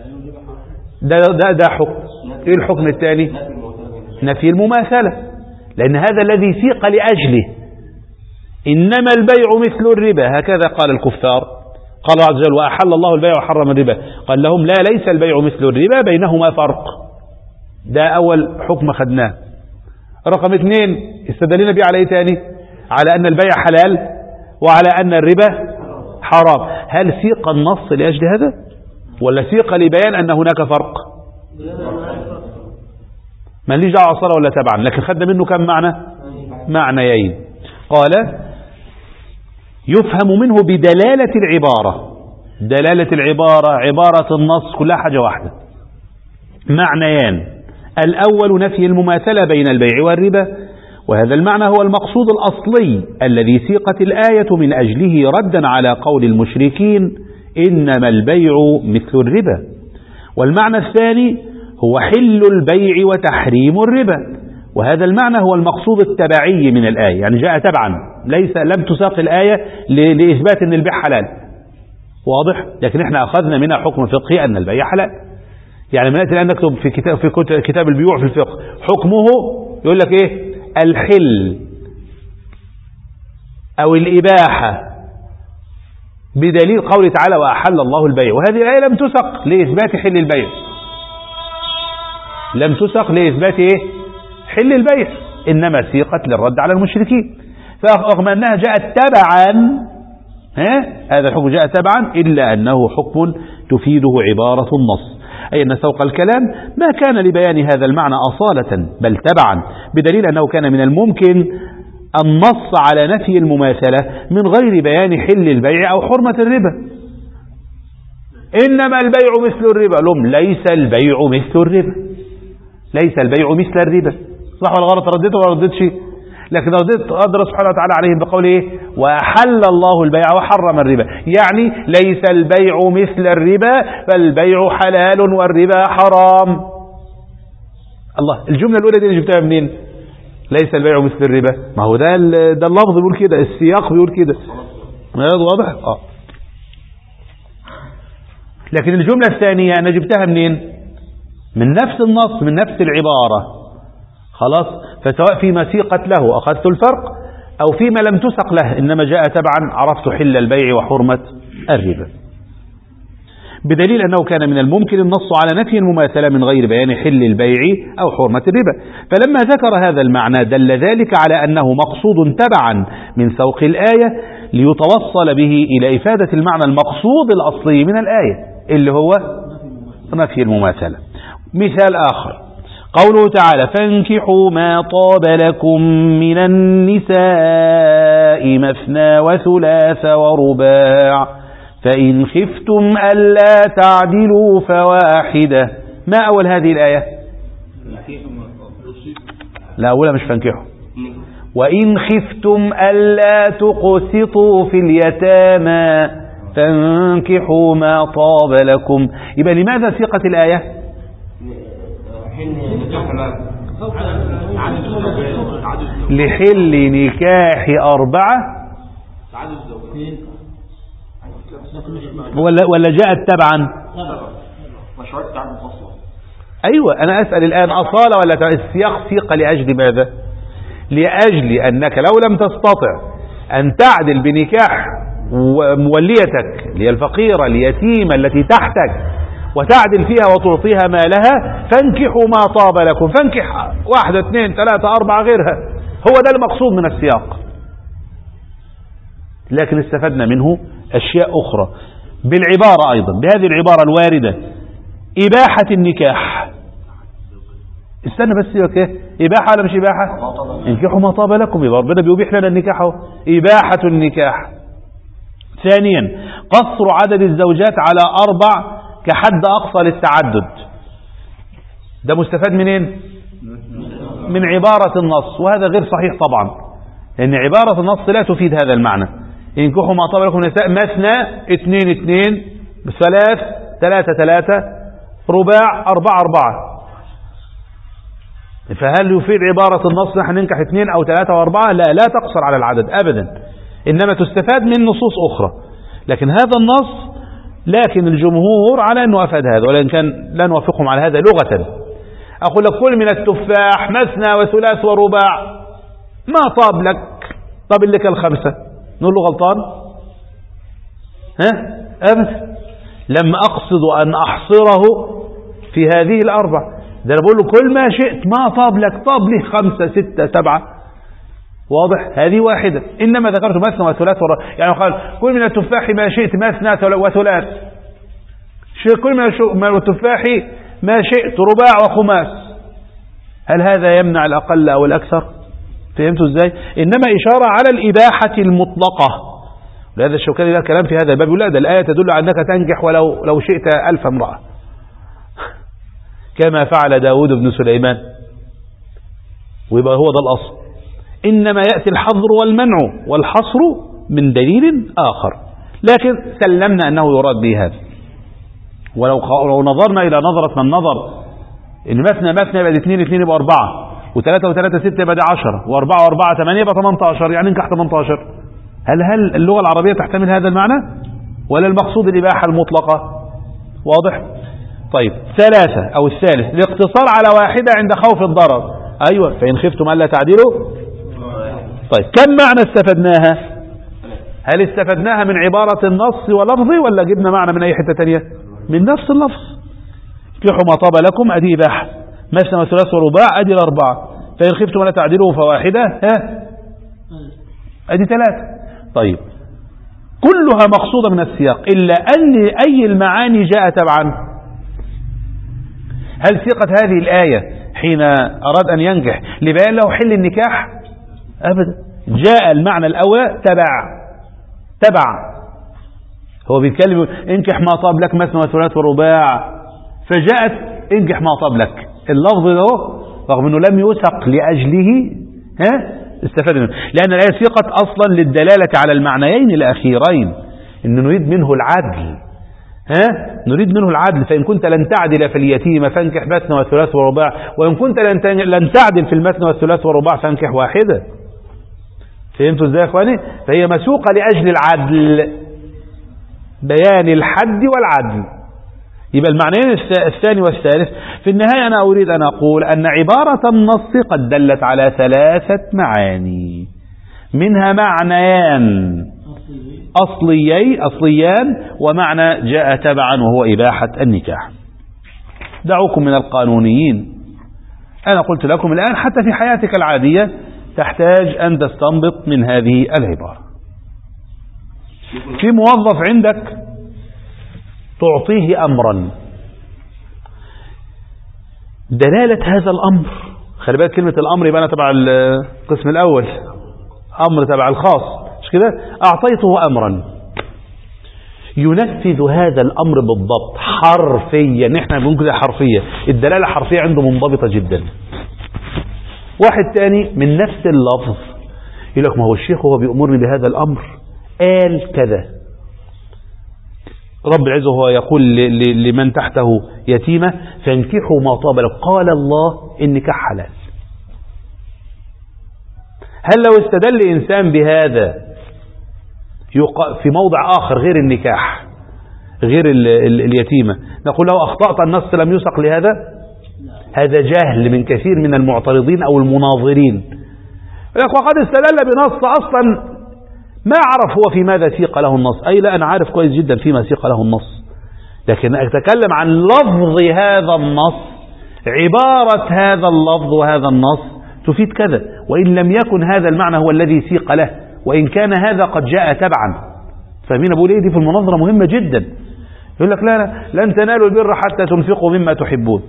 ده حكم. ايه الحكم الثاني؟ نفي المماثلة. لأن هذا الذي سيق لأجله. إنما البيع مثل الربا، هكذا قال الكفار. قال الله عز وجل وأحل الله البيع وحرم الربا، قال لهم لا، ليس البيع مثل الربا، بينهما فرق. ده أول حكم خدناه. رقم 2 استدلنا به على إيه تاني؟ على أن البيع حلال وعلى أن الربا حرام. هل سيق النص لأجل هذا ولا سيق لبيان أن هناك فرق؟ ما ليش دعوة صلاة ولا تبعا، لكن خدنا منه كم معنى؟ معنيين. قال يفهم منه بدلالة العبارة. دلالة العبارة، عبارة النص كلها حاجة واحدة، معنيان. الأول نفي المماثلة بين البيع والربا، وهذا المعنى هو المقصود الأصلي الذي سيقت الآية من أجله ردا على قول المشركين إنما البيع مثل الربا. والمعنى الثاني هو حل البيع وتحريم الربا، وهذا المعنى هو المقصود التبعي من الآية، يعني جاء تبعا، لم تساق الآية لإثبات أن البيع حلال، واضح؟ لكن احنا أخذنا منها حكم فقهي أن البيع حلال. يعني من الآن نكتب في كتاب البيوع في الفقه حكمه يقول لك إيه؟ الحل أو الإباحة بدليل قوله تعالى وأحل الله البيع، وهذه الآية لم تسق لإثبات حل البيع، لم تسق لإثبات إيه؟ حل البيع، إنما سيقت للرد على المشركين. فرغم أنها جاءت تبعا، هذا الحكم جاء تبعا، إلا أنه حكم تفيده عبارة النص، أي أن سوق الكلام ما كان لبيان هذا المعنى أصالة بل تبعا، بدليل أنه كان من الممكن النص على نفي المماثلة من غير بيان حل البيع أو حرمة الربا. إنما البيع مثل الربا، لهم ليس البيع مثل الربا، ليس البيع مثل الربا. صح ولا غلط؟ رديته ولا رديتش؟ لكن رديت قدر سبحانه وتعالى عليهم بقوله إيه؟ وأحل الله البيع وحرم الربا، يعني ليس البيع مثل الربا، فالبيع حلال والربا حرام. الله، الجملة الأولى دي جبتها منين؟ ليس البيع مثل الربا، ما هو ده اللفظ بيقول كده، السياق بيقول كده، هذا واضح؟ لكن الجملة الثانية أنا جبتها منين؟ من نفس النص، من نفس العبارة، خلاص. فسواء فيما سيقت له أخذت الفرق أو فيما لم تسق له إنما جاء تبعا عرفت حل البيع وحرمة الربا، بدليل أنه كان من الممكن النص على نفي المماثلة من غير بيان حل البيع أو حرمة الربا. فلما ذكر هذا المعنى دل ذلك على أنه مقصود تبعا من سوق الآية ليتوصل به إلى إفادة المعنى المقصود الأصلي من الآية اللي هو نفي المماثلة. مثال آخر قوله تعالى فانكحوا ما طاب لكم من النساء مثنى وثلاث ورباع فإن خفتم ألا تعدلوا فواحدة. ما أول هذه الآية؟ لا، أولها مش فانكحوا. وإن خفتم ألا تقسطوا في اليتامى فانكحوا ما طاب لكم. يبقى لماذا سيقت الآية؟ لحل نكاح 4 ولا جاءت تبعا؟ أيوة، أنا أسأل الآن أصالة ولا السياق سيق لأجل ماذا؟ لأجل أنك لو لم تستطع أن تعدل بنكاح موليتك اللي هي الفقيرة اليتيمة التي تحتك وتعدل فيها وتعطيها مالها فانكحوا ما طاب لكم، فانكح 1 2 3 4 غيرها، هو ده المقصود من السياق. لكن استفدنا منه أشياء أخرى بالعبارة أيضا، بهذه العبارة الواردة إباحة النكاح. استنى بس، إباحة ولا مش إباحة؟ انكحوا ما طاب لكم، يبقى ربنا بيبيح لنا النكاح، إباحة النكاح. ثانيا قصر عدد الزوجات على 4 كحد أقصى للتعدد، ده مستفاد منين؟ من عبارة النص، وهذا غير صحيح طبعا، لأن عبارة النص لا تفيد هذا المعنى. انكحوا ما طاب لكم نساء مثنى 2 2 3 3 3 رباع 4 4. فهل يفيد عبارة النص نحن ننكح 2 أو 3 و4؟ لا تقصر على العدد أبدا، إنما تستفاد من نصوص أخرى. لكن هذا النص، لكن الجمهور على أنه أفاد هذا، ولكن كان لا نوافقهم على هذا لغة. أقول لك كل من التفاح مثنى وثلاث ورباع، ما طاب لك، طاب لك الخمسة، نقول له غلطان؟ أبدا. لم أقصد أن أحصره في هذه الأربع، ده أنا بقول له كل ما شئت، ما طاب لك، طاب لي 5 6 7. واضح؟ هذه واحدة. إنما ذكرت مثنى وثلاث يعني قال كل من التفاح ما شئت مثنى وثلاث، كل من التفاح ما شئت رباع وخماس. هل هذا يمنع الأقل أو الأكثر؟ فهمتوا إزاي؟ إنما إشارة على الإباحة المطلقة. لهذا الشوكاني له كلام في هذا الباب، يقول لا، ده الآية تدل على أنك تنجح ولو شئت 1000 امرأة كما فعل داود بن سليمان، ويبقى هو ده الأصل. إنما يأتي الحظر والمنع والحصر من دليل آخر، لكن سلمنا أنه يراد به هذا. ولو نظرنا إلى نظرة من نظر إن مثنى يبقى 2 2 يبقى 4، و3 و3 6 يبقى 10، و4 و4 8 يبقى 18، يعني ننكح 18. هل اللغة العربية تحتمل هذا المعنى؟ ولا المقصود الإباحة المطلقة؟ واضح؟ طيب، 3 أو الثالث الاقتصار على واحدة عند خوف الضرر. أيوة، فإن خفتم ألا تعدلوا. طيب، كم معنى استفدناها؟ هل استفدناها من عبارة النص ولفظي، ولا جبنا معنى من أي حتة تانية؟ من نفس اللفظ. انكحوا ما طاب لكم، أدي إباحة، مثنى وثلاث ورباع، أدي 4. فإن خفتم ألا تعدلوا فواحدة، أدي 3. طيب، كلها مقصودة من السياق، إلا أن أي المعاني جاء تبعا. هل ثقة هذه الآية حين أراد أن ينكح لبيان له حل النكاح؟ أبدا. جاء المعنى الأول تبع. هو بيتكلم انكح ما طاب لك مثنى وثلاث ورباع، فجاءت انكح ما طاب لك. اللفظ ده رغم أنه لم يسق لأجله استفاد منه، لأن الآية سيقت أصلا للدلالة على المعنيين الأخيرين، إن نريد منه العدل. نريد منه العدل. فإن كنت لن تعدل في اليتيم فانكح مثنى وثلاث ورباع، وإن كنت لن تعدل في المثنى والثلاث والرباع فانكح واحدة. فهمتوا ازاي يا اخواني؟ فهي مسوقة لأجل العدل، بيان الحد والعدل. يبقى المعنيين الثاني والثالث. في النهاية أنا أريد أن أقول أن عبارة النص قد دلت على 3 معاني، منها معنيان أصليان، ومعنى جاء تبعا وهو إباحة النكاح. دعوكم من القانونيين. أنا قلت لكم الآن حتى في حياتك العادية تحتاج أن تستنبط من هذه العبارة. في موظف عندك تعطيه أمرا، دلالة هذا الأمر، خلي بالك كلمة الأمر يبقى أنا تبع القسم الأول، أمر تبع الخاص، مش كده؟ أعطيته أمرا ينفذ هذا الأمر بالضبط حرفيا. نحن بنقول كده حرفية، الدلالة حرفية عنده منضبطة جدا. واحد تاني من نفس اللفظ يقول لك ما هو الشيخ هو بيأمرني بهذا الأمر قال كذا. رب العزة هو يقول لمن تحته يتيمة فانكحوا ما طاب لكم، قال الله النكاح حلال. هل لو استدل إنسان بهذا في موضع آخر غير النكاح، غير اليتيمة، نقول له أخطأت، النص لم يسق لهذا؟ هذا جهل من كثير من المعترضين أو المناظرين. وقد استدل بنص أصلا ما عرف هو في ماذا سيق له النص. أي لا، أنا عارف كويس جدا فيما سيق له النص، لكن أتكلم عن لفظ هذا النص، عبارة هذا اللفظ وهذا النص تفيد كذا، وإن لم يكن هذا المعنى هو الذي سيق له، وإن كان هذا قد جاء تبعا. فاهمين أبو ليه؟ دي في المناظرة مهمة جدا. يقول لك لا لن تنالوا البر حتى تنفقوا مما تحبون.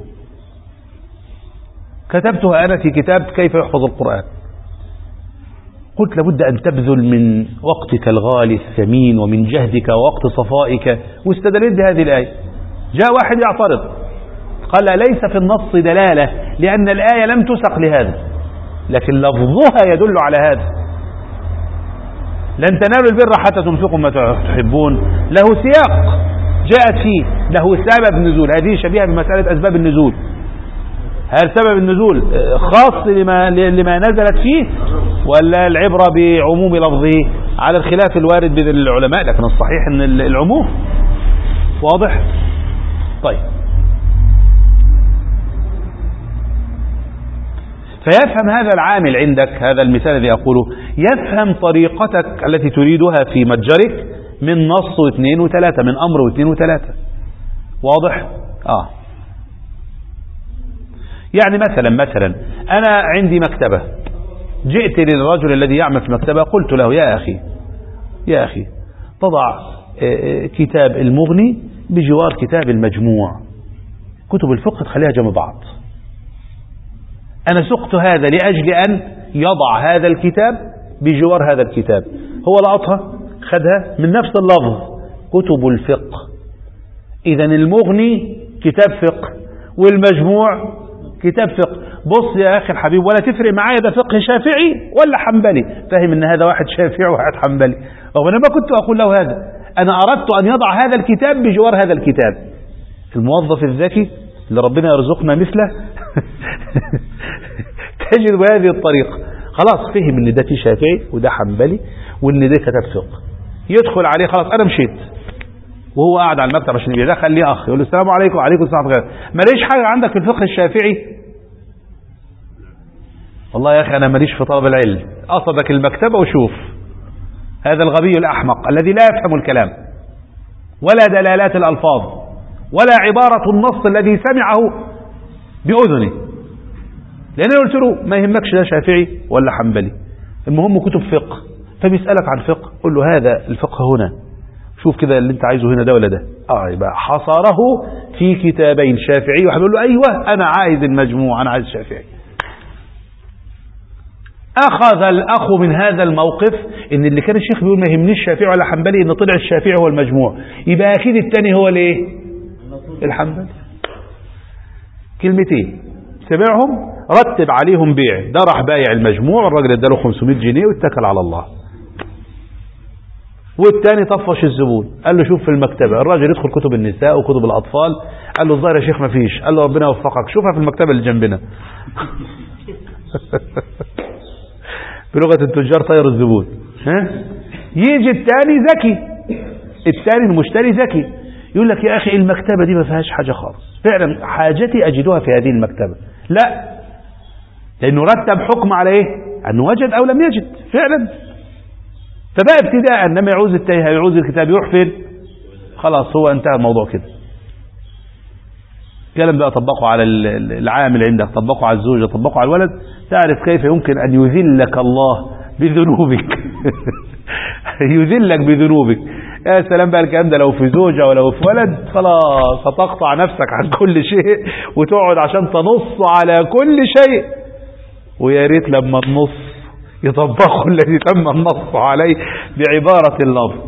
كتبتها أنا في كتاب كيف يحفظ القرآن. قلت لابد أن تبذل من وقتك الغالي الثمين ومن جهدك ووقت صفائك، واستدلت بهذه الآية. جاء واحد يعترض قال ليس في النص دلالة لأن الآية لم تسق لهذا، لكن لفظها يدل على هذا. لن تنالوا البر حتى تنفقوا ما تحبون له سياق جاءت فيه، له سبب نزول. هذه شبيهة بمسألة أسباب النزول. هل سبب النزول خاص لما نزلت فيه، ولا العبرة بعموم لفظه؟ على الخلاف الوارد بين العلماء، لكن الصحيح أن العموم واضح. طيب، فيفهم هذا العامل عندك، هذا المثال الذي أقوله، يفهم طريقتك التي تريدها في متجرك من نص واثنين وثلاثة، من أمر واثنين وثلاثة. واضح؟ يعني مثلا أنا عندي مكتبة، جئت للرجل الذي يعمل في المكتبة قلت له يا أخي تضع كتاب المغني بجوار كتاب المجموع، كتب الفقه تخليها جنب بعض. أنا سقت هذا لأجل أن يضع هذا الكتاب بجوار هذا الكتاب، هو لقطها خدها من نفس اللفظ، كتب الفقه. إذا المغني كتاب فقه والمجموع كتاب فقه. بص يا أخي الحبيب، ولا تفرق معايا ده فقه شافعي ولا حنبلي، فاهم ان هذا واحد شافعي وواحد حنبلي، رغم أنا ما كنت أقول له هذا، أنا أردت أن يضع هذا الكتاب بجوار هذا الكتاب. الموظف الذكي اللي ربنا يرزقنا مثله تجد بهذه الطريقة، خلاص فهم ان ده شافعي وده حنبلي وان ده كتاب فقه، يدخل عليه خلاص أنا مشيت، وهو قاعد على المكتب عشان يدخل لي أخ يقول له السلام عليكم. وعليكم السلام ورحمة الله. ماليش حاجة عندك في الفقه الشافعي؟ والله يا أخي أنا ماليش في طلب العلم. أصدك المكتبة وشوف هذا الغبي الأحمق الذي لا يفهم الكلام ولا دلالات الألفاظ ولا عبارة النص الذي سمعه بأذنه، لأن قلت له ما يهمكش ده شافعي ولا حنبلي، المهم كتب فقه، فبيسألك عن فقه قل له هذا الفقه هنا، شوف كده اللي انت عايزه هنا ده ولا ده. يبقى حصره في كتابين شافعي، واحد يقول له ايوه انا عايز المجموع، انا عايز الشافعي. اخذ الاخ من هذا الموقف ان اللي كان الشيخ بيقول ما يهمنيش شافعي ولا حنبلي، ان طلع الشافعي هو المجموع، يبقى اكيد الثاني هو الايه؟ الحنبلي. كلمتين سمعهم رتب عليهم بيع، ده راح بايع المجموع، الراجل اداله 500 جنيه واتكل على الله. والتاني طفش الزبون، قال له شوف في المكتبة، الراجل يدخل كتب النساء وكتب الأطفال، قال له الظاهر يا شيخ ما فيش، قال له ربنا يوفقك شوفها في المكتبة اللي جنبنا. بلغة التجار طير الزبون. يجي التاني ذكي، التاني المشتري ذكي، يقول لك يا أخي المكتبة دي ما فيهاش حاجة خالص، فعلا حاجتي أجدها في هذه المكتبة. لا، لأنه رتب حكم على إيه؟ أنه وجد أو لم يجد فعلا. فبقى ابتداء انما يعوز الكتاب يروح فين؟ خلاص هو انتهى الموضوع كده. كلام بقى طبقه على العامل عندك، طبقه على الزوجة، طبقه على الولد، تعرف كيف يمكن ان يذلك الله بذنوبك. يذلك بذنوبك. يا سلام بقى الكلام ده لو في زوجة ولو في ولد، خلاص هتقطع نفسك عن كل شيء وتقعد عشان تنص على كل شيء، ويا ريت لما النص يطبقه الذي تم النص عليه بعبارة اللفظ.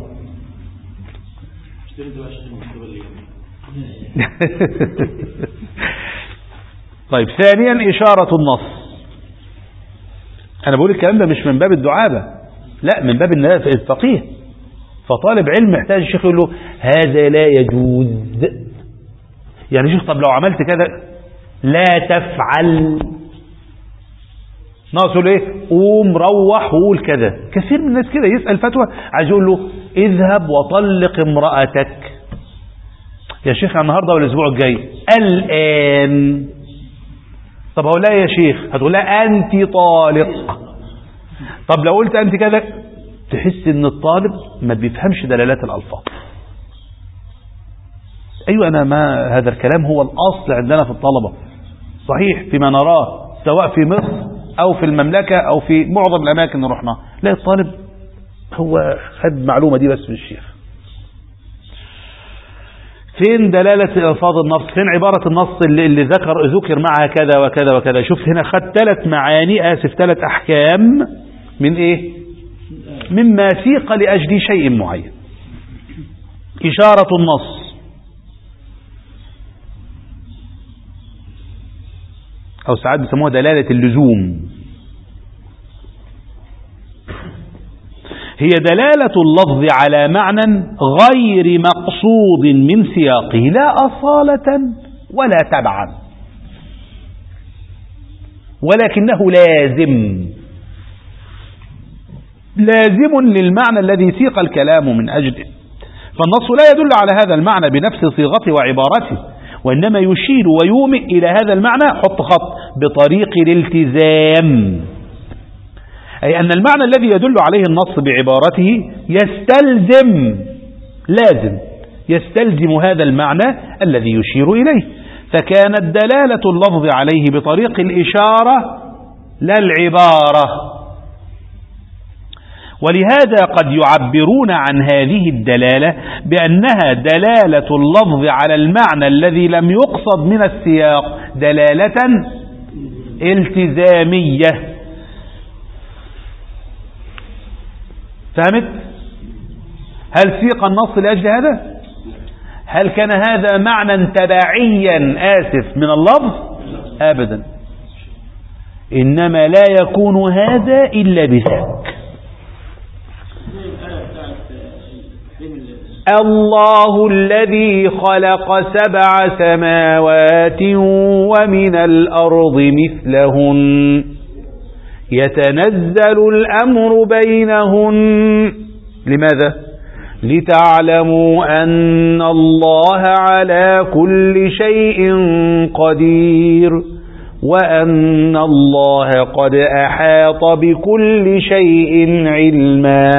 طيب ثانيا إشارة النص. أنا بقول الكلام ده مش من باب الدعابة، لا من باب الفقيه. فطالب علم محتاج الشيخ يقول له هذا لا يجوز، يعني شيخ طب لو عملت كذا لا تفعل، ناقصه ايه؟ قوم روح وقول كذا. كثير من الناس كده يسأل فتوى عايز يقول له اذهب وطلق امرأتك. يا شيخ النهارده والاسبوع الجاي الآن. طب هقول لها يا شيخ، هتقول لها انت طالق. طب لو قلت انت كذا، تحس ان الطالب ما بيفهمش دلالات الالفاظ. ايوه انا ما هذا الكلام هو الاصل عندنا في الطلبة، صحيح فيما نراه سواء في مصر أو في المملكة أو في معظم الأماكن اللي رحنا، لا الطالب هو خد معلومة دي بس من الشيخ. فين دلالة ألفاظ النص؟ فين عبارة النص اللي ذكر معها كذا وكذا وكذا؟ شوف هنا خد 3 معاني، 3 أحكام من إيه؟ مما سيق لأجل شيء معين. إشارة النص، أو ساعات بيسموها دلالة اللزوم، هي دلالة اللفظ على معنى غير مقصود من سياقه لا أصالة ولا تبعا، ولكنه لازم للمعنى الذي سيق الكلام من أجله. فالنص لا يدل على هذا المعنى بنفس صيغته وعبارته، وإنما يشير ويومئ إلى هذا المعنى، حط خط بطريق الالتزام، أي أن المعنى الذي يدل عليه النص بعبارته يستلزم هذا المعنى الذي يشير إليه، فكانت دلالة اللفظ عليه بطريق الإشارة لا العبارة. ولهذا قد يعبرون عن هذه الدلالة بأنها دلالة اللفظ على المعنى الذي لم يقصد من السياق دلالة التزامية. فهمت؟ هل سيق النص لأجل هذا؟ هل كان هذا معنى تبعيا من اللفظ؟ أبدا، إنما لا يكون هذا إلا بذاك. الله الذي خلق 7 سماوات ومن الأرض مثلهن يتنزل الأمر بينهن. لماذا؟ لتعلموا أن الله على كل شيء قدير وأن الله قد أحاط بكل شيء علما.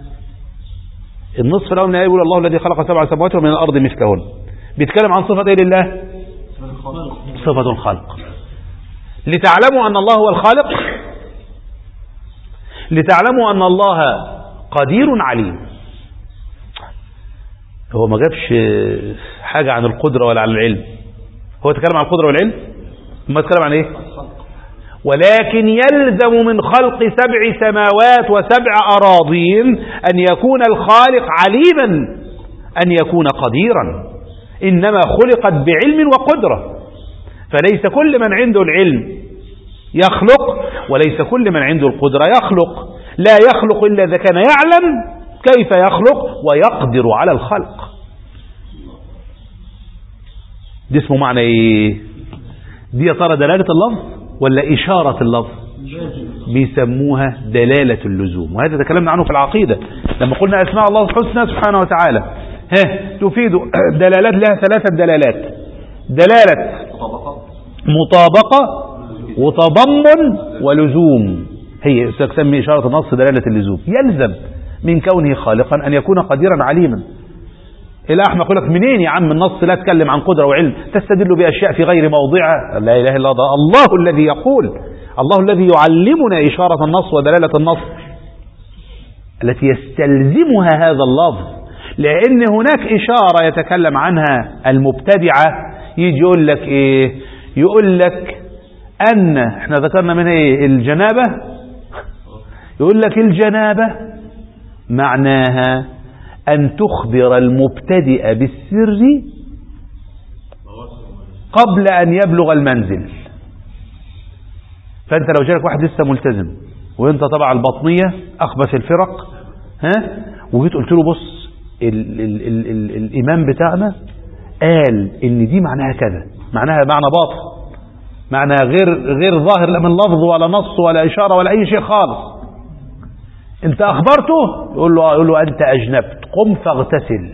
النصف الأول من الآية يقول الله الذي خلق 7 سماوات ومن الأرض مثلهن، بيتكلم عن صفة ايه لله؟ صفة الخلق. لتعلموا أن الله هو الخالق، لتعلموا أن الله قدير عليم. هو ما جابش حاجة عن القدرة ولا عن العلم، هو تكلم عن القدرة والعلم، ما تكلم عن ايه؟ ولكن يلزم من خلق 7 سماوات و7 أراضين أن يكون الخالق عليما، أن يكون قديرا، إنما خلقت بعلم وقدرة. فليس كل من عنده العلم يخلق، وليس كل من عنده القدرة يخلق. لا يخلق إلا إذا كان يعلم كيف يخلق ويقدر على الخلق. دي اسمه معنى ايه؟ دي يا ترى دلالة اللفظ ولا إشارة اللفظ؟ بيسموها دلالة اللزوم، وهذا تكلمنا عنه في العقيدة لما قلنا أسماء الله الحسنى سبحانه وتعالى تفيد دلالات، لها 3 دلالات: دلالة مطابقة وتضمن ولزوم. هي تسمي إشارة النص دلالة اللزوم. يلزم من كونه خالقا أن يكون قديرا عليما. إلا احنا يقول لك منين يا عم النص لا تكلم عن قدرة وعلم، تستدل بأشياء في غير موضعها؟ لا إله إلا الله. الله الذي يقول، الله الذي يعلمنا إشارة النص ودلالة النص التي يستلزمها هذا اللفظ، لأن هناك إشارة يتكلم عنها المبتدعة. يجي يقول لك إيه؟ يقول لك أن احنا ذكرنا من إيه؟ الجنابة. يقول لك الجنابة معناها أن تخبر المبتدئ بالسر قبل أن يبلغ المنزل. فأنت لو جالك واحد لسه ملتزم وانت طبعا البطنية أخبث الفرق، وجيت قلت له بص الإمام بتاعنا قال إن دي معناها كذا، معناها معنى باطل، معنى غير ظاهر لا من لفظ ولا نص ولا إشارة ولا أي شيء خالص. انت أخبرته؟ يقول له أنت أجنبت، قم فاغتسل.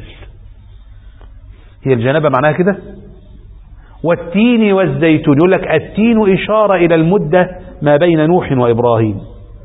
هي الجنابة معناها كده. والتين والزيتون، يقول لك التين إشارة إلى المدة ما بين نوح وإبراهيم.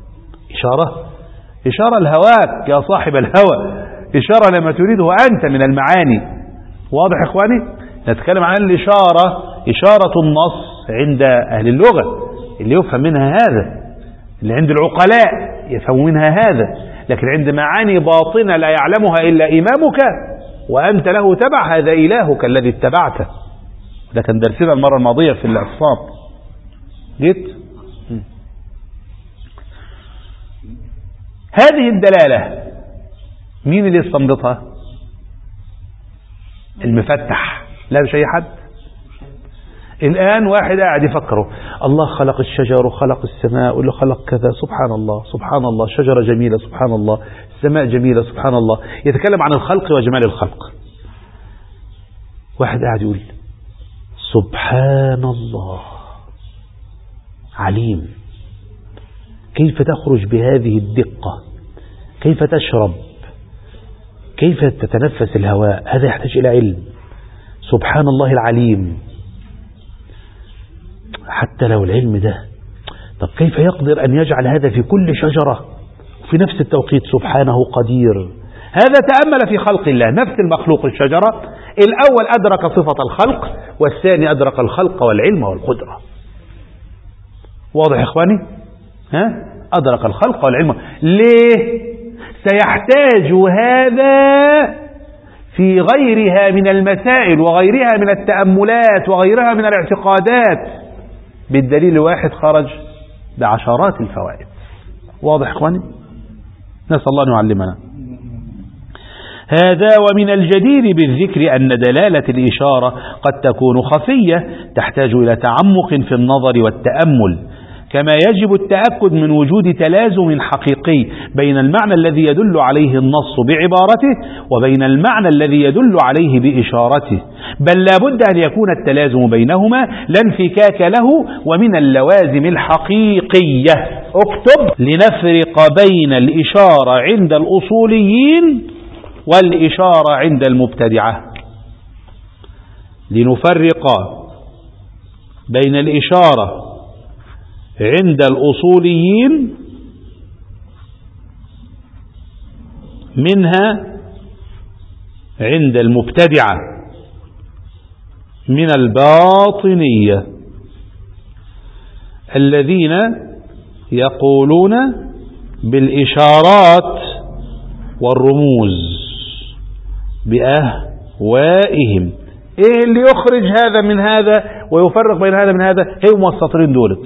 إشارة الهواك يا صاحب الهوى، إشارة لما تريده أنت من المعاني. واضح إخواني؟ نتكلم عن الإشارة، إشارة النص عند أهل اللغة اللي يفهم منها هذا، اللي عند العقلاء يفهم منها هذا، لكن عند معاني باطنة لا يعلمها إلا إمامك وأنت له تبع، هذا إلهك الذي اتبعته. ده كان درسنا المرة الماضية في الأعصاب. جيت هذه الدلالة مين اللي يستنبطها؟ المفتح، لا مش أي حد. الآن واحد قاعد يفكره، الله خلق الشجر وخلق السماء واللي خلق كذا، سبحان الله سبحان الله، شجرة جميلة سبحان الله، السماء جميلة سبحان الله، يتكلم عن الخلق وجمال الخلق. واحد قاعد يقول سبحان الله عليم، كيف تخرج بهذه الدقة، كيف تشرب، كيف تتنفس الهواء، هذا يحتاج إلى علم. سبحان الله العليم. حتى لو العلم ده، طب كيف يقدر أن يجعل هذا في كل شجرة في نفس التوقيت؟ سبحانه قدير. هذا تأمل في خلق الله، نفس المخلوق الشجرة، الأول أدرك صفة الخلق، والثاني أدرك الخلق والعلم والقدرة. واضح يا إخواني؟ أدرك الخلق والعلم. ليه؟ سيحتاج هذا في غيرها من المسائل وغيرها من التأملات وغيرها من الاعتقادات، بالدليل الواحد خرج بعشرات الفوائد. واضح يا إخواني؟ نسأل الله أن يعلمنا هذا. ومن الجدير بالذكر أن دلالة الإشارة قد تكون خفية تحتاج إلى تعمق في النظر والتأمل، كما يجب التأكد من وجود تلازم حقيقي بين المعنى الذي يدل عليه النص بعبارته وبين المعنى الذي يدل عليه بإشارته، بل لا بد أن يكون التلازم بينهما لا انفكاك له. ومن اللوازم الحقيقية، اكتب: لنفرق بين الإشارة عند الأصوليين والإشارة عند المبتدعة. لنفرق بين الإشارة عند الأصوليين منها عند المبتدعة من الباطنية الذين يقولون بالإشارات والرموز بأهوائهم. ايه اللي يخرج هذا من هذا ويفرق بين هذا من هذا؟ هم السطرين دولت.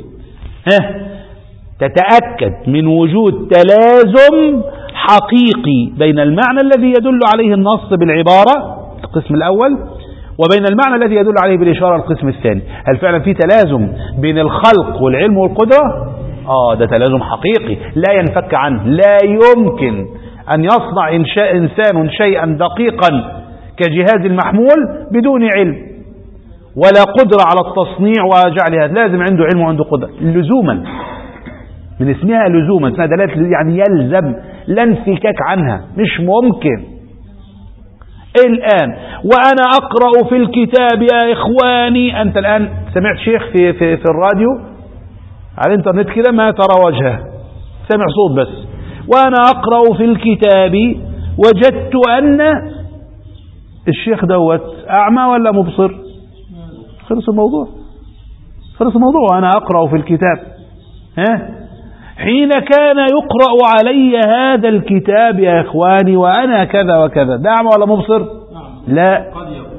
تتأكد من وجود تلازم حقيقي بين المعنى الذي يدل عليه النص بالعبارة القسم الأول وبين المعنى الذي يدل عليه بالإشارة القسم الثاني. هل فعلا في تلازم بين الخلق والعلم والقدرة؟ ده تلازم حقيقي لا ينفك عنه. لا يمكن أن يصنع إنسان شيئا دقيقا كجهاز المحمول بدون علم ولا قدرة على التصنيع وجعلها. لازم عنده علم وعنده قدرة لزوما، من اسمها لزوما، اسمها دلالة يعني يلزم، لا انفكاك عنها، مش ممكن. الآن وأنا أقرأ في الكتاب يا إخواني، أنت الآن سمعت شيخ في الراديو على الانترنت كده ما ترى وجهه، سمع صوت بس، وأنا أقرأ في الكتاب وجدت أن الشيخ دوت أعمى ولا مبصر؟ خلص الموضوع، خلص الموضوع. وأنا أقرأ في الكتاب حين كان يقرأ علي هذا الكتاب يا إخواني وأنا كذا وكذا، ده أعمى ولا مبصر؟ لا،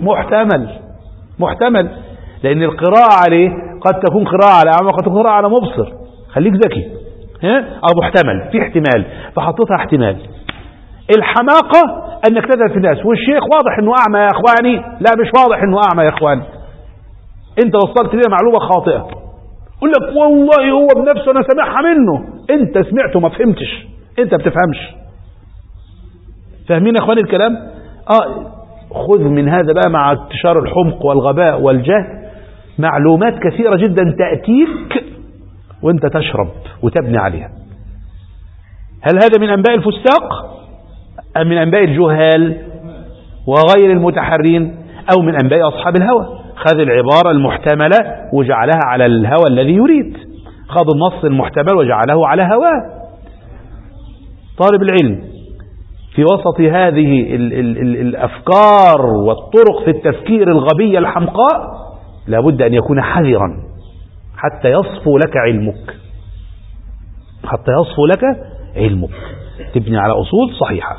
محتمل، لأن القراءة عليه قد تكون قراءة على أعمى قد تكون قراءة على مبصر. خليك ذكي. أو محتمل، في احتمال، فحطيتها احتمال. الحماقة أنك تذهب في الناس والشيخ واضح أنه أعمى يا إخواني، لا مش واضح أنه أعمى يا إخواني، أنت وصلت لي معلومة خاطئة. قل لك والله هو بنفسه أنا سمعها منه، أنت سمعته ما فهمتش، أنت بتفهمش. فاهمين يا إخواني الكلام؟ خذ من هذا بقى مع انتشار الحمق والغباء والجهل معلومات كثيرة جدا تأتيك وانت تشرب وتبني عليها. هل هذا من أنباء الفساق أم من أنباء الجهال وغير المتحرين أو من أنباء أصحاب الهوى؟ خذ العبارة المحتملة وجعلها على الهوى الذي يريد، خذ النص المحتمل وجعله على هواه. طالب العلم في وسط هذه الأفكار والطرق في التفكير الغبية الحمقاء لابد أن يكون حذرا حتى يصفو لك علمك، حتى يصفو لك علمك، تبني على أصول صحيحة.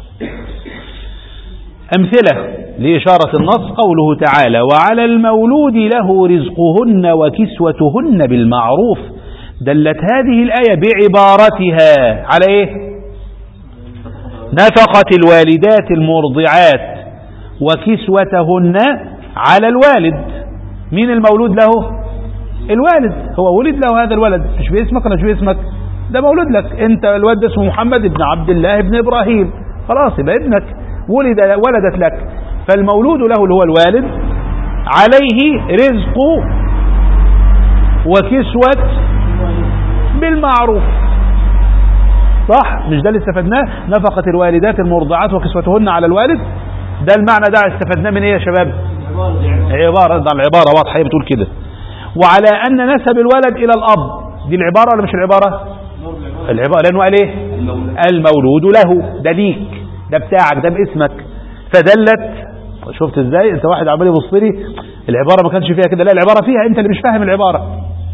أمثلة لإشارة النص قوله تعالى: وعلى المولود له رزقهن وكسوتهن بالمعروف. دلت هذه الآية بعبارتها على إيه؟ نفقة الوالدات المرضعات وكسوتهن على الوالد. مين المولود له؟ الوالد، هو ولد له هذا الولد، مش باسمك ولا مش باسمك، ده مولود لك انت. الولد اسمه محمد ابن عبد الله ابن ابراهيم، خلاص يبقى ابنك، ولدت لك. فالمولود له اللي هو الوالد عليه رزق وكسوة بالمعروف، صح؟ مش ده اللي استفدناه؟ نفقة الوالدات المرضعات وكسوتهن على الوالد، ده المعنى ده استفدناه من ايه يا شباب؟ العبارة واضحة، هي بتقول كده. وعلى أن نسب الولد إلى الأب. دي العبارة ولا مش العبارة؟ العبارة، لأنه قال إيه؟ المولود له، ده ليك، ده بتاعك، ده باسمك. فدلت. شفت إزاي؟ أنت واحد عمال يبص لي العبارة ما كانش فيها كده. لا، العبارة فيها، أنت اللي مش فاهم العبارة.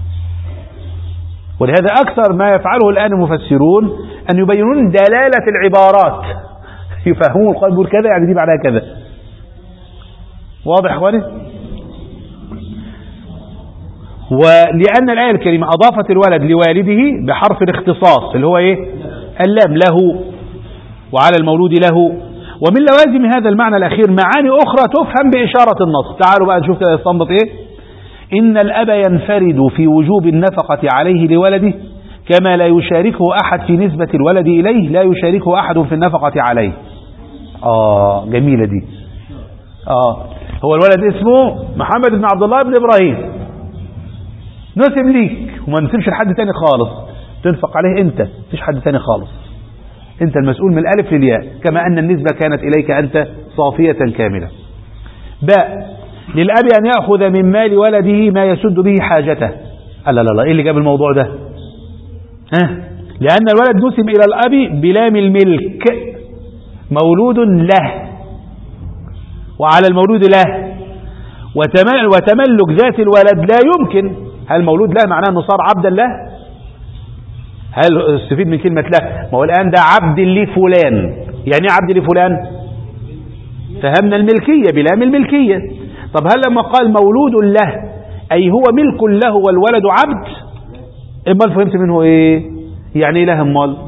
ولهذا أكثر ما يفعله الآن المفسرون أن يبينون دلالة العبارات، يفهمون القرآن بيقول كذا يعني دي معناها كذا. واضح اخواني؟ ولأن الآية الكريمة أضافت الولد لوالده بحرف الاختصاص اللي هو إيه؟ اللام، له وعلى المولود له. ومن لوازم هذا المعنى الأخير معاني أخرى تفهم بإشارة النص. تعالوا بقى نشوف كده يستنبط إيه. إن الأب ينفرد في وجوب النفقة عليه لولده كما لا يشاركه أحد في نسبة الولد إليه لا يشاركه أحد في النفقة عليه. جميلة دي. هو الولد اسمه محمد بن عبد الله بن إبراهيم، نسب ليك وما نسبش لحد تاني خالص، تنفق عليه أنت، مفيش حد تاني خالص، أنت المسؤول من الألف للياء، كما أن النسبة كانت إليك أنت صافية كاملة. باء للأب أن يأخذ من مال ولده ما يسد به حاجته. لا إيه اللي جاب الموضوع ده؟ لأن الولد نسب إلى الأب بلام الملك، مولود له وعلى المولود له، وتملك ذات الولد لا يمكن. هل مولود له معناه أنه صار عبدا له؟ هل استفيد من كلمة له؟ ما هو الآن ده عبد لفلان. يعني ايه عبد لفلان؟ فهمنا الملكية بلام الملكية. طب هل لما قال مولود له أي هو ملك له والولد عبد؟ امال فهمت منه ايه؟ يعني ايه له امال؟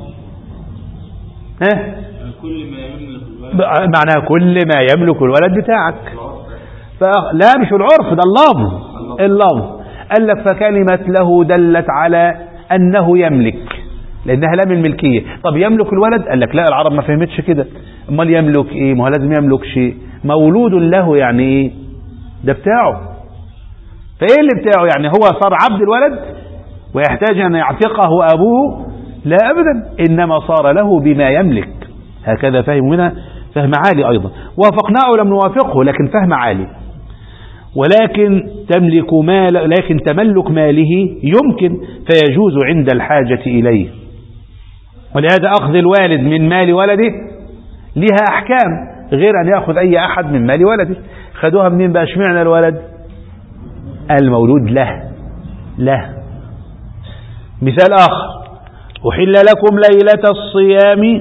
كل ما يملك الولد، معناها كل ما يملك الولد بتاعك. لا مش العرف، ده اللفظ. قال لك فكلمة له دلت على أنه يملك لأنها لام الملكية. طب يملك الولد؟ قال لك لا، العرب ما فهمتش كده. امال يملك ايه؟ ما هو لازم يملك شيء. مولود له يعني ايه؟ ده بتاعه. فايه اللي بتاعه؟ يعني هو صار عبد الولد ويحتاج أن يعتقه أبوه؟ لا أبدا، إنما صار له بما يملك. هكذا فهم منها فهم عالي أيضا، وافقناه ولم نوافقه لكن فهم عالي. ولكن تملك ماله يمكن فيجوز عند الحاجة إليه. ولهذا أخذ الوالد من مال ولده لها أحكام غير أن يأخذ أي أحد من مال ولده. خدوها منين بقى؟ اشمعنى الولد؟ المولود له. مثال آخر: أحل لكم ليلة الصيام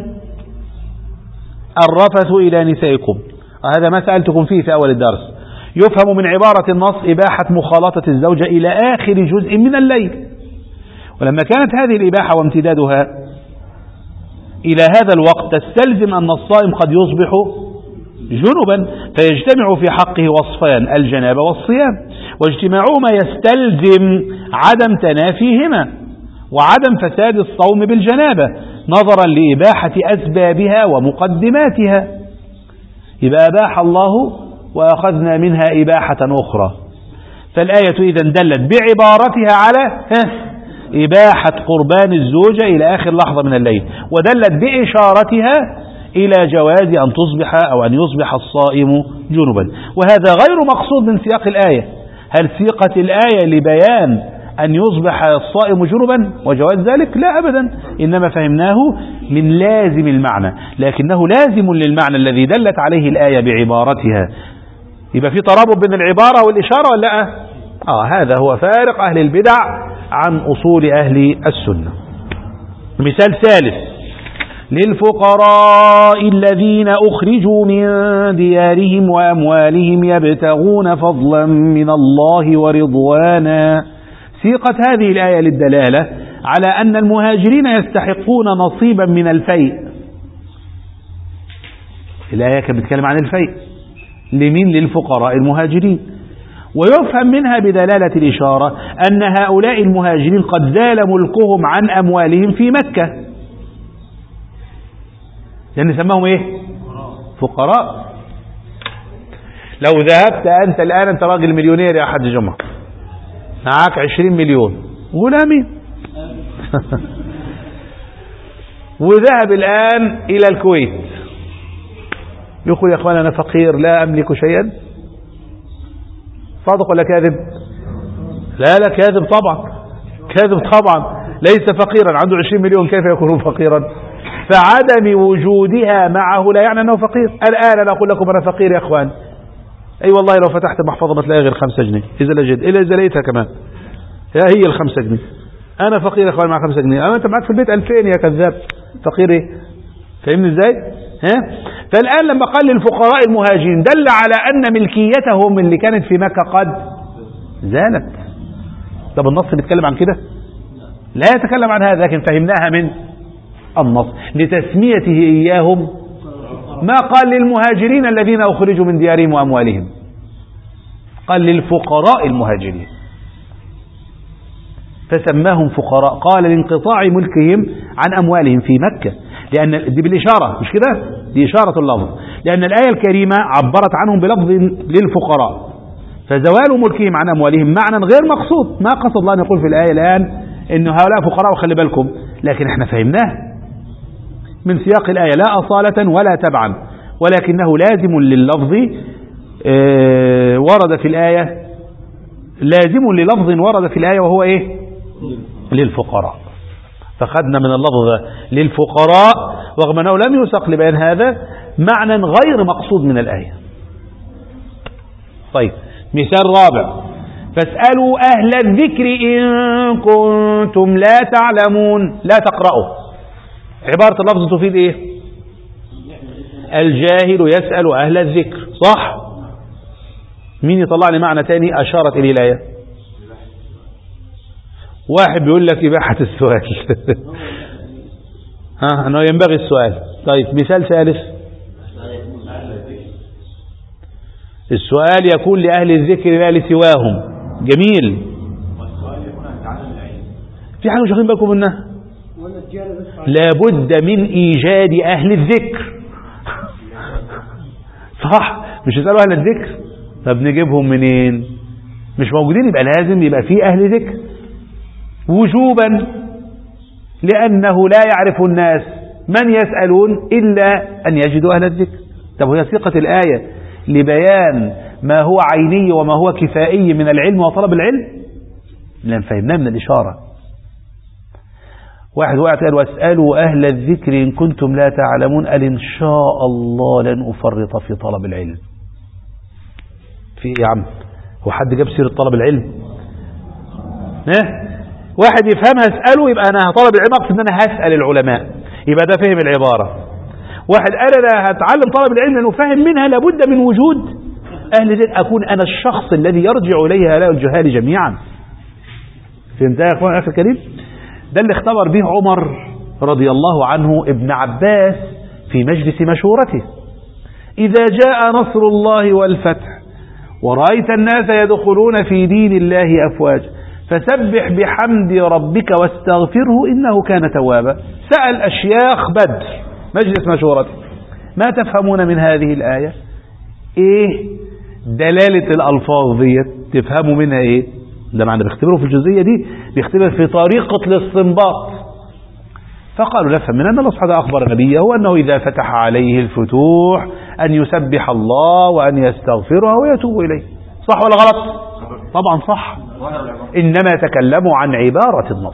الرفث إلى نسائكم. هذا ما سألتكم فيه في أول الدرس. يفهم من عبارة النص إباحة مخالطة الزوجة إلى آخر جزء من الليل. ولما كانت هذه الإباحة وامتدادها إلى هذا الوقت تستلزم أن الصائم قد يصبح جنبا، فيجتمع في حقه وصفان: الجنابة والصيام، واجتماعهما يستلزم عدم تنافيهما وعدم فساد الصوم بالجنابة نظرا لإباحة أسبابها ومقدماتها. يبقى أباح الله وأخذنا منها إباحة أخرى. فالآية إذن دلت بعبارتها على إباحة قربان الزوجة إلى آخر لحظة من الليل، ودلت بإشارتها إلى جواز أن تصبح أو أن يصبح الصائم جنبا. وهذا غير مقصود من سياق الآية. هل سيقت الآية لبيان أن يصبح الصائم جنبا وجواز ذلك؟ لا أبدا، إنما فهمناه من لازم المعنى، لكنه لازم للمعنى الذي دلت عليه الآية بعبارتها. يبقى في ترابط بين العبارة والإشارة ولا لا؟ هذا هو فارق أهل البدع عن أصول أهل السنة. مثال ثالث: للفقراء الذين أخرجوا من ديارهم وأموالهم يبتغون فضلا من الله ورضوانا. سيقت هذه الآية للدلالة على أن المهاجرين يستحقون نصيبا من الفيء. الآية كانت بتتكلم عن الفيء لمين؟ للفقراء المهاجرين. ويفهم منها بدلالة الإشارة أن هؤلاء المهاجرين قد زال ملكهم عن أموالهم في مكة، لأن سماهم إيه؟ فقراء. لو ذهبت أنت الآن، أنت راجل مليونير يا حاج جمعة، معاك 20 مليون غلامي وذهب الآن إلى الكويت، يقول: يا أخوان أنا فقير لا أملك شيئا. صادق ولا كاذب؟ لا كاذب طبعا، كاذب طبعا، ليس فقيرا، عنده 20 مليون كيف يكون فقيرا؟ فعدم وجودها معه لا يعني أنه فقير. الآن أنا أقول لكم أنا فقير يا أخوان، أي والله لو فتحت محفظة ما تلاقي غير 5 جنيه إذا لجد، إلا إذا لقيتها كمان هي ال5 جنيه. أنا فقير يا أخوان مع 5 جنيه، أما أنت معك في البيت 2000 يا كذاب، فقير إيه؟ فاهمني إزاي؟ فالآن لما قال للفقراء المهاجرين دل على أن ملكيتهم اللي كانت في مكة قد زالت. طب النص بيتكلم عن كده؟ لا يتكلم عن هذا، لكن فهمناها من النص لتسميته إياهم ما قال للمهاجرين الذين أخرجوا من ديارهم وأموالهم، قال للفقراء المهاجرين فسماهم فقراء، قال لانقطاع ملكهم عن أموالهم في مكة، لأن دي بالإشارة مش كده، دي إشارة اللفظ، لأن الآية الكريمة عبرت عنهم بلفظ للفقراء، فزوال ملكهم عن أموالهم معنى غير مقصود. ما قصد الله أن يقول في الآية الآن إن هؤلاء فقراء وخلي بالكم، لكن احنا فهمناه من سياق الآية لا أصالة ولا تبعا، ولكنه لازم لللفظ ورد في الآية، لازم للفظ ورد في الآية وهو إيه؟ للفقراء. فخدنا من اللفظ للفقراء رغم أنه لم يسق لبيان هذا معنى غير مقصود من الآية. طيب مثال رابع، فاسألوا أهل الذكر إن كنتم لا تعلمون. لا تقرأوا، عبارة اللفظ تفيد إيه؟ الجاهل يسأل أهل الذكر، صح؟ مين يطلع لي معنى تاني أشارت إليه الآية؟ واحد بيقول لك إباحة السؤال أنه ينبغي السؤال. طيب مثال ثالث، السؤال يكون لأهل الذكر لا لسواهم. جميل. في حاجة مش واخدين بالكم منها؟ لابد من إيجاد أهل الذكر، صح؟ مش يسألوا أهل الذكر، طب نجيبهم منين؟ مش موجودين، يبقى لازم يبقى في أهل ذكر وجوبا، لأنه لا يعرف الناس من يسألون إلا أن يجدوا أهل الذكر. طب هي ثقة الآية لبيان ما هو عيني وما هو كفائي من العلم وطلب العلم؟ لن فهمناه من الإشارة. واحد وقعت قال واسألوا أهل الذكر إن كنتم لا تعلمون، قال إن شاء الله لن أفرط في طلب العلم. في إيه يا عم؟ هو حد جاب سيرة طلب العلم؟ واحد يفهمها اسأله يبقى أنا طلب العلم أقصد أن أنا هسأل العلماء، يبقى ده فهم العبارة. واحد قال أنا هتعلم طلب العلم لأنه فهم منها لابد من وجود أهل ذكر، أكون أنا الشخص الذي يرجع إليه هؤلاء الجهال جميعا. فهمت يا أخوان أخي الكريم؟ ده اللي اختبر به عمر رضي الله عنه ابن عباس في مجلس مشورته، إذا جاء نصر الله والفتح ورأيت الناس يدخلون في دين الله أفواج فسبح بحمد ربك واستغفره إنه كان توابا. سأل أشياخ بدر مجلس مشورته ما تفهمون من هذه الآية؟ إيه دلالة الألفاظ دي؟ تفهموا منها إيه؟ ده معنى بيختبروا في الجزئية دي، بيختبر في طريقة الاستنباط. فقالوا نفهم من أن الله سبحانه أخبر نبيه أنه إذا فتح عليه الفتوح أن يسبح الله وأن يستغفره ويتوب إليه. صح ولا غلط؟ طبعا صح، إنما تكلموا عن عبارة النص.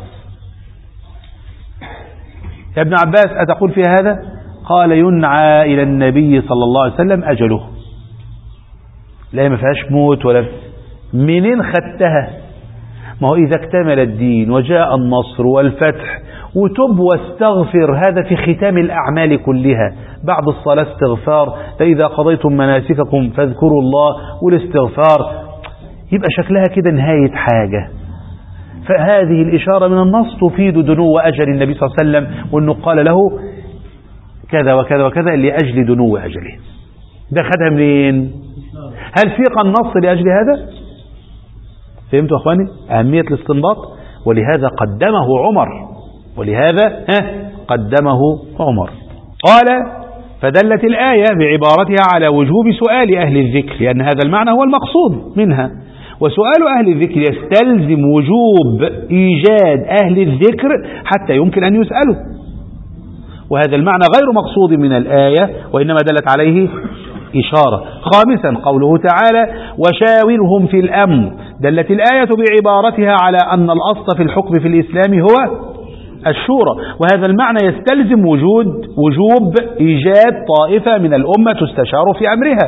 يا ابن عباس أتقول في هذا؟ قال ينعى إلى النبي صلى الله عليه وسلم أجله. لا ما فيهاش موت ولا منين خدتها؟ ما هو إذا اكتمل الدين وجاء النصر والفتح وتب واستغفر، هذا في ختام الأعمال كلها، بعد الصلاة استغفار، فإذا قضيتم مناسككم فاذكروا الله، والاستغفار يبقى شكلها كده نهاية حاجة. فهذه الإشارة من النص تفيد دنو أجل النبي صلى الله عليه وسلم، وأنه قال له كذا وكذا وكذا لأجل دنو أجله. ده خدها منين؟ هل سيق النص لأجل هذا؟ فهمتوا أخواني أهمية الاستنباط؟ ولهذا قدمه عمر، ولهذا قدمه عمر. قال فدلت الآية بعبارتها على وجوب سؤال أهل الذكر، لأن هذا المعنى هو المقصود منها، وسؤال أهل الذكر يستلزم وجوب إيجاد أهل الذكر حتى يمكن أن يسألوا، وهذا المعنى غير مقصود من الآية وإنما دلت عليه إشارة. خامسا قوله تعالى وشاورهم في الأمر، دلت الآية بعبارتها على أن الأصل في الحكم في الإسلام هو الشورى، وهذا المعنى يستلزم وجوب إيجاد طائفة من الأمة تستشار في أمرها،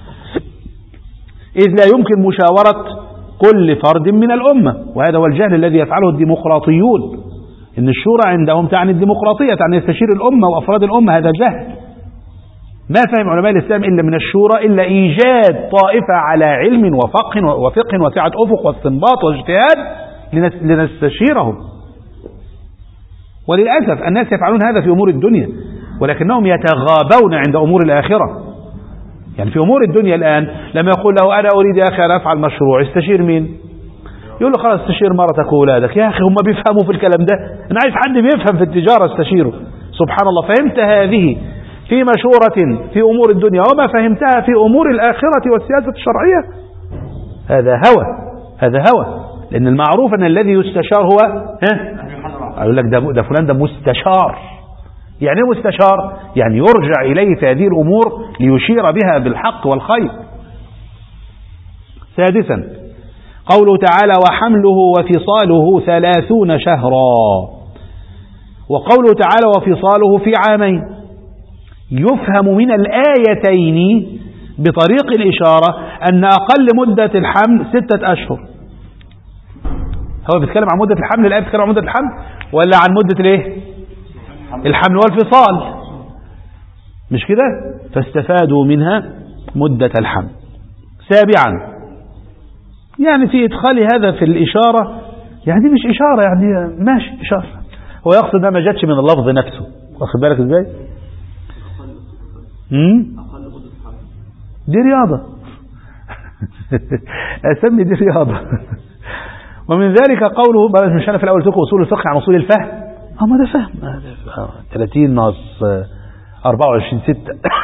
إذ لا يمكن مشاورة كل فرد من الأمة، وهذا هو الجهل الذي يفعله الديمقراطيون، إن الشورى عندهم تعني الديمقراطية، تعني يستشير الأمة وأفراد الأمة. هذا جهل. ما فهم علماء الإسلام إلا من الشورى إلا إيجاد طائفة على علم وفقه وسعة أفق واستنباط واجتهاد لنستشيرهم. وللأسف الناس يفعلون هذا في أمور الدنيا، ولكنهم يتغابون عند أمور الآخرة. يعني في أمور الدنيا الآن لما يقول له أنا أريد يا أخي أن أفعل مشروع، استشير مين؟ يقول له خلاص استشير مرتك وأولادك. يا أخي هم بيفهموا في الكلام ده؟ أنا عايز حد بيفهم في التجارة استشيره. سبحان الله، فهمت هذه في مشورة في أمور الدنيا وما فهمتها في أمور الآخرة والسياسة الشرعية. هذا هوى. لأن المعروف أن الذي يستشار هو أقول لك ده فلان ده مستشار. يعني ايه مستشار؟ يعني يرجع إليه في هذه الأمور ليشير بها بالحق والخير. سادسا قوله تعالى وحمله وفصاله 30 شهرا، وقوله تعالى وفصاله في عامين، يفهم من الآيتين بطريق الإشارة أن أقل مدة الحمل 6 أشهر. هو بيتكلم عن مدة الحمل، الآية بتتكلم عن مدة الحمل ولا عن مدة الايه؟ الحمل والفصال، مش كده؟ فاستفادوا منها مدة الحمل. سابعا يعني في إدخال هذا في الإشارة، يعني دي مش إشارة، يعني ماشي إشارة، هو يقصد ما جاتش من اللفظ نفسه. واخد بالك ازاي؟ دي رياضة أسمي دي رياضة. ومن ذلك قوله، مش أنا في الأول تقول أصول الفقه عن أصول الفهم، ما ده فهم 30 ناقص 24 6.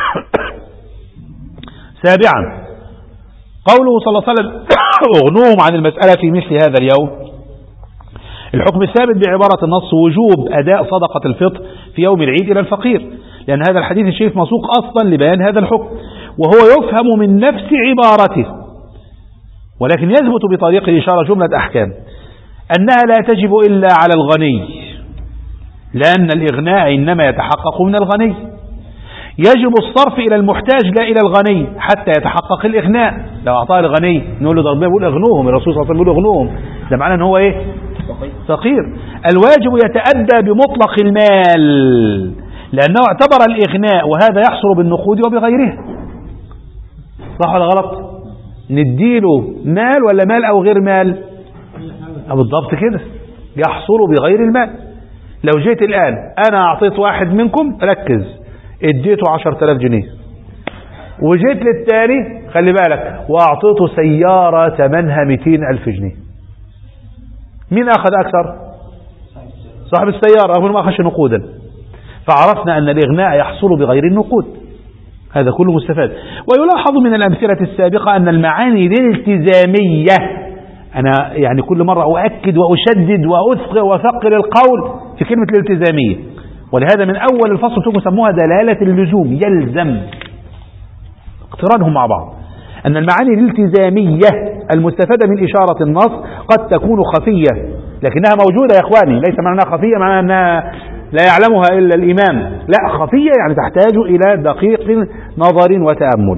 سابعا قوله صلى الله عليه وسلم اغنوهم عن المسألة في مثل هذا اليوم. الحكم الثابت بعبارة النص وجوب أداء صدقة الفطر في يوم العيد إلى الفقير، لأن هذا الحديث الشريف مسوق أصلا لبيان هذا الحكم، وهو يفهم من نفس عبارته، ولكن يثبت بطريق الإشارة جملة أحكام: أنها لا تجب إلا على الغني، لأن الإغناء إنما يتحقق من الغني. يجب الصرف إلى المحتاج لا إلى الغني حتى يتحقق الإغناء. لو أعطاه الغني نقول له ضربنا، بيقول أغنوهم، الرسول صلى الله عليه وسلم بيقول أغنوهم، ده معناه أن هو إيه؟ فقير. الواجب يتأدى بمطلق المال، لأنه اعتبر الإغناء وهذا يحصل بالنقود وبغيرها. صح ولا غلط؟ نديله مال ولا مال أو غير مال؟ بالضبط كده، يحصل بغير المال. لو جيت الآن أنا أعطيت واحد منكم، ركز، اديته 10,000 جنيه، وجيت للتاني خلي بالك وأعطيته سيارة ثمنها 200,000 جنيه، مين أخذ أكثر؟ صاحب السيارة، رغم ما أخذش نقودا. فعرفنا أن الإغناء يحصل بغير النقود، هذا كله مستفاد. ويلاحظ من الأمثلة السابقة أن المعاني الالتزامية، أنا يعني كل مرة أؤكد وأشدد وأثقل القول في كلمة الالتزامية، ولهذا من أول الفصل تكون سموها دلالة اللزوم، يلزم اقترانهم مع بعض. أن المعاني الالتزامية المستفادة من إشارة النص قد تكون خفية، لكنها موجودة يا إخواني، ليس معناها خفية معناها أنها لا يعلمها إلا الإمام، لا، خفية يعني تحتاج إلى دقيق نظر وتأمل،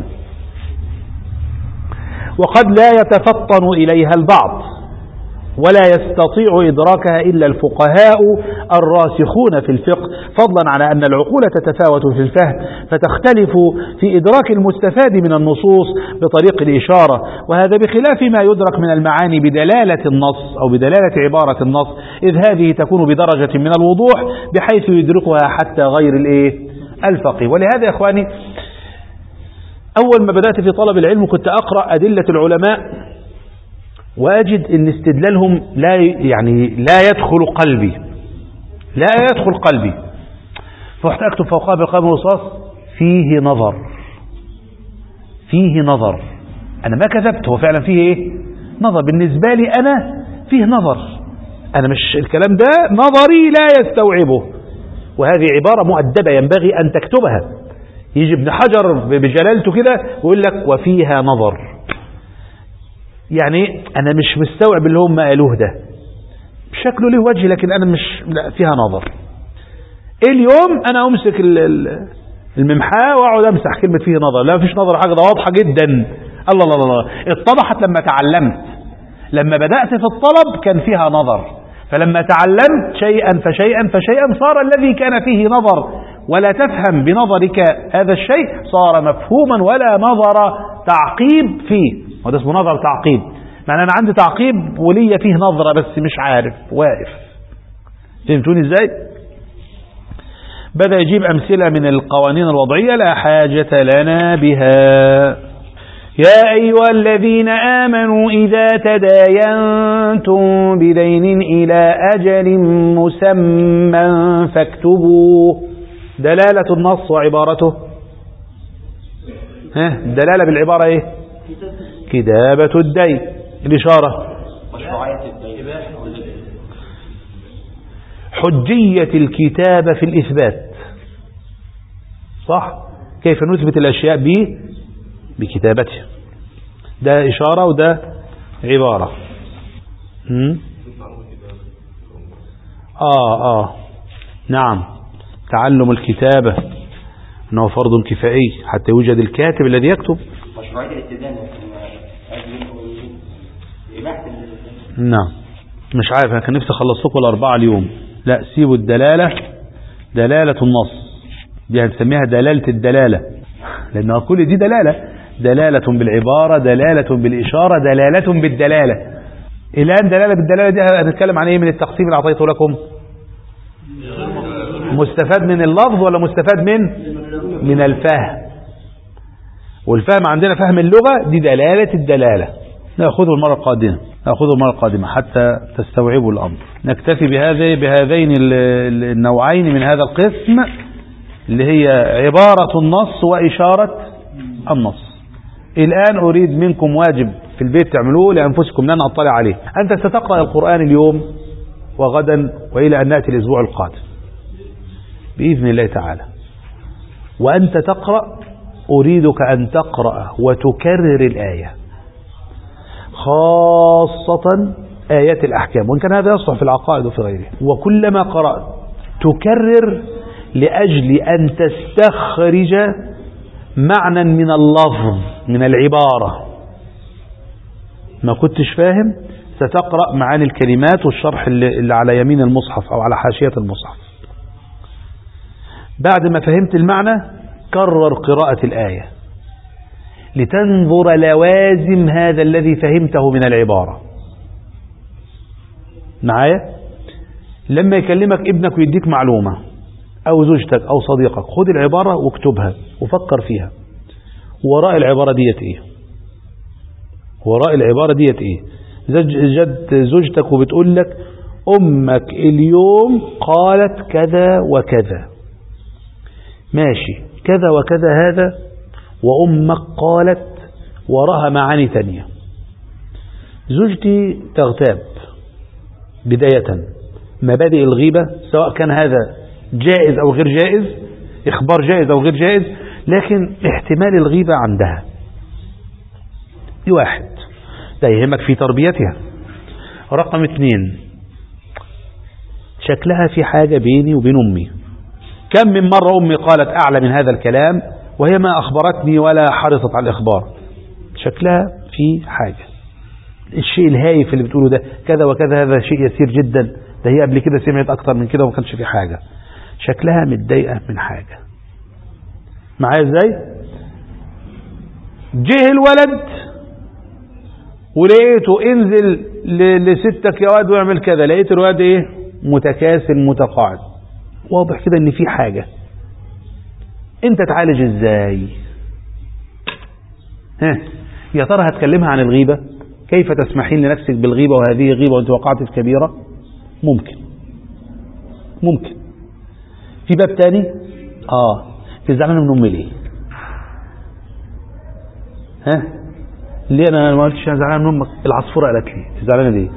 وقد لا يتفطن إليها البعض ولا يستطيع إدراكها إلا الفقهاء الراسخون في الفقه، فضلا على أن العقول تتفاوت في الفهم فتختلف في إدراك المستفاد من النصوص بطريق الإشارة، وهذا بخلاف ما يدرك من المعاني بدلالة النص أو بدلالة عبارة النص، إذ هذه تكون بدرجة من الوضوح بحيث يدركها حتى غير الفقيه. ولهذا يا إخواني أول ما بدأت في طلب العلم كنت أقرأ أدلة العلماء وأجد أن استدلالهم لا يدخل قلبي، فرحت أكتب فوقها بالقلم الرصاص فيه نظر. أنا ما كذبت، هو فعلا فيه إيه؟ نظر. بالنسبة لي أنا فيه نظر، أنا مش الكلام ده نظري لا يستوعبه، وهذه عبارة مؤدبة ينبغي أن تكتبها. يجي ابن حجر بجلالته كده ويقول لك وفيها نظر. يعني أنا مش مستوعب اللي هم قالوه ده، شكله له وجه لكن أنا مش، لا فيها نظر. اليوم أنا أمسك الممحاة وأقعد أمسح كلمة فيه نظر، لا فيش نظر، حاجة ده واضحة جدا. الله الله الله، اتضحت لما تعلمت. لما بدأت في الطلب كان فيها نظر، فلما تعلمت شيئا فشيئا فشيئا صار الذي كان فيه نظر ولا تفهم بنظرك هذا الشيء صار مفهوما ولا نظر تعقيب فيه، وده اسمه نظر تعقيب. معنى أنا عندي تعقيب ولي فيه نظرة بس مش عارف، واقف. فهمتوني ازاي؟ بدأ يجيب أمثلة من القوانين الوضعية لا حاجة لنا بها. يا أيها الذين آمنوا إذا تداينتم بدين إلى أجل مسمى فاكتبوه. دلالة النص وعبارته، الدلالة بالعبارة ايه؟ كتابة الدين. الإشارة حجية الكتابة في الإثبات، صح؟ كيف نثبت الأشياء بكتابته. ده إشارة وده عبارة. نعم، تعلم الكتابة أنه فرض كفائي حتى يوجد الكاتب الذي يكتب. مشروعية الاتدان نعم، مش عارف، أنا كان نفسي أخلص لكم الأربعة اليوم. لا، سيبوا الدلالة، دلالة النص دي هنسميها دلالة الدلالة، لأنها كل دي دلالة بالعبارة، دلالة بالإشارة، دلالة بالدلالة. الآن دلالة بالدلالة دي هنتكلم عن إيه من التقسيم اللي أعطيته لكم؟ مستفاد من اللفظ ولا مستفاد من الفهم؟ والفهم عندنا فهم اللغة، دي دلالة الدلالة. نأخذه المرة القادمة حتى تستوعبوا الأمر. نكتفي بهذين النوعين من هذا القسم اللي هي عبارة النص وإشارة النص. الآن أريد منكم واجب في البيت تعملوه لأنفسكم لن أطلع عليه. أنت ستقرأ القرآن اليوم وغدا وإلى أن نأتي الأسبوع القادم بإذن الله تعالى. وأنت تقرأ أريدك أن تقرأ وتكرر الآية، خاصة آيات الأحكام، وإن كان هذا يصلح في العقائد وفي غيره. وكلما قرأت تكرر لأجل أن تستخرج معنى من اللفظ من العبارة. ما كنتش فاهم ستقرأ معاني الكلمات والشرح اللي على يمين المصحف أو على حاشية المصحف. بعد ما فهمت المعنى كرر قراءة الآية لتنظر لوازم هذا الذي فهمته من العبارة. معايا؟ لما يكلمك ابنك ويديك معلومة أو زوجتك أو صديقك، خذ العبارة واكتبها وفكر فيها. وراء العبارة ديت إيه؟ وراء العبارة ديت إيه؟ جد زوجتك وبتقول لك أمك اليوم قالت كذا وكذا، ماشي، كذا وكذا هذا، وأمك قالت وراها معاني تانية. زوجتي تغتاب بداية، مبادئ الغيبة سواء كان هذا جائز أو غير جائز، إخبار جائز أو غير جائز، لكن احتمال الغيبة عندها دي واحد، ده يهمك في تربيتها. رقم 2، شكلها في حاجة بيني وبين أمي. كم من مرة أمي قالت أعلى من هذا الكلام وهي ما أخبرتني ولا حرصت على الإخبار. شكلها في حاجة. الشيء الهايف اللي بتقوله ده كذا وكذا هذا شيء يسير جدا، ده هي قبل كده سمعت أكتر من كده وما كانش في حاجة. شكلها متضايقة من حاجة. معايا ازاي؟ جه الولد ولقيته انزل لستك يا واد واعمل كذا، لقيت الولد ايه؟ متكاسل متقاعد، واضح كده ان في حاجة. انت تعالج ازاي؟ يا ترى هتكلمها عن الغيبة؟ كيف تسمحين لنفسك بالغيبة وهذه غيبة وانت وقعت في كبيرة؟ ممكن. في باب تاني، تزعلان من امي ليه؟ ليه انا ما قلتش انا زعلان من امك؟ العصفورة قالت لي. زعلانه ليه؟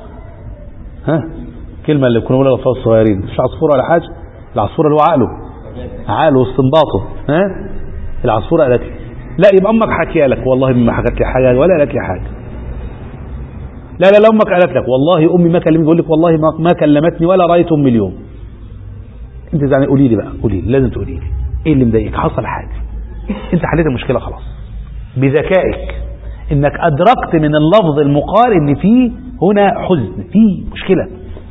كلمة اللي كنا بنقولها للاطفال الصغيرين، مش عصفورة ولا حاجة، العصفورة اللي هو عقله واستنباطه. العصفورة قالت لي. لا، يبقى امك حكي لك. والله ما حكت لي حاجة ولا قالت لي حاجة. لا لا لا أمك قالت لك والله أمي ما كلمتني، يقول لك والله ما كلمتني ولا رأيت أمي اليوم. أنت يعني قولي لي بقى، قولي لي، لازم تقولي لي إيه اللي مضايقك، حصل حاجة، أنت حليت المشكلة خلاص بذكائك، إنك أدركت من اللفظ المقال إن فيه هنا حزن، فيه مشكلة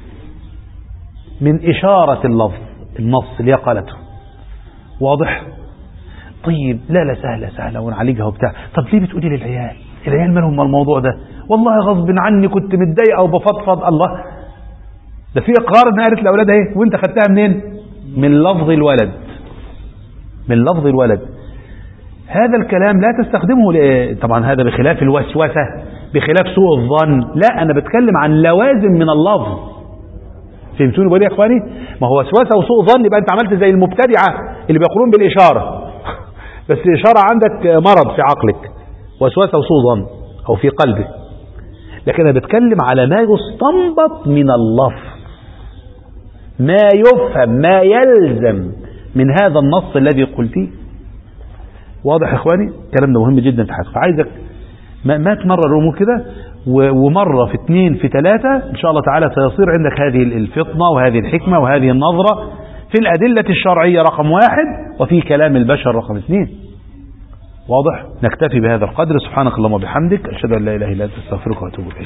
من إشارة اللفظ النص اللي هي قالته. واضح؟ طيب لا لا سهلة ونعالجها وبتاع. طب ليه بتقولي للعيال؟ العيال مالهم الموضوع ده؟ والله غصب عني كنت متضايقه وبفضفض. الله، ده في اقرار انها قالت لاولادها ايه، وانت خدتها منين؟ من لفظ الولد، من لفظ الولد. هذا الكلام لا تستخدمه طبعا هذا بخلاف الوسوسة، بخلاف سوء الظن. لا، انا بتكلم عن لوازم من اللفظ. فهمتوني بقول يا اخواني؟ ما هو وسوسة وسوء ظن يبقى انت عملت زي المبتدعة اللي بيقولون بالاشارة بس الاشارة عندك مرض في عقلك، وسوسة وسوء ظن او في قلبك. لكن انا بتكلم على ما يستنبط من اللفظ، ما يفهم، ما يلزم من هذا النص الذي قلتيه. واضح يا اخواني؟ الكلام ده مهم جدا في حياتك، فعايزك ما تمرر الامور كده، ومرة في 2 في 3 ان شاء الله تعالى سيصير عندك هذه الفطنة وهذه الحكمة وهذه النظرة في الأدلة الشرعية رقم 1 وفي كلام البشر رقم 2. واضح؟ نكتفي بهذا القدر. سبحانك اللهم وبحمدك، أشهد أن لا إله إلا أنت، أستغفرك وأتوب إليك.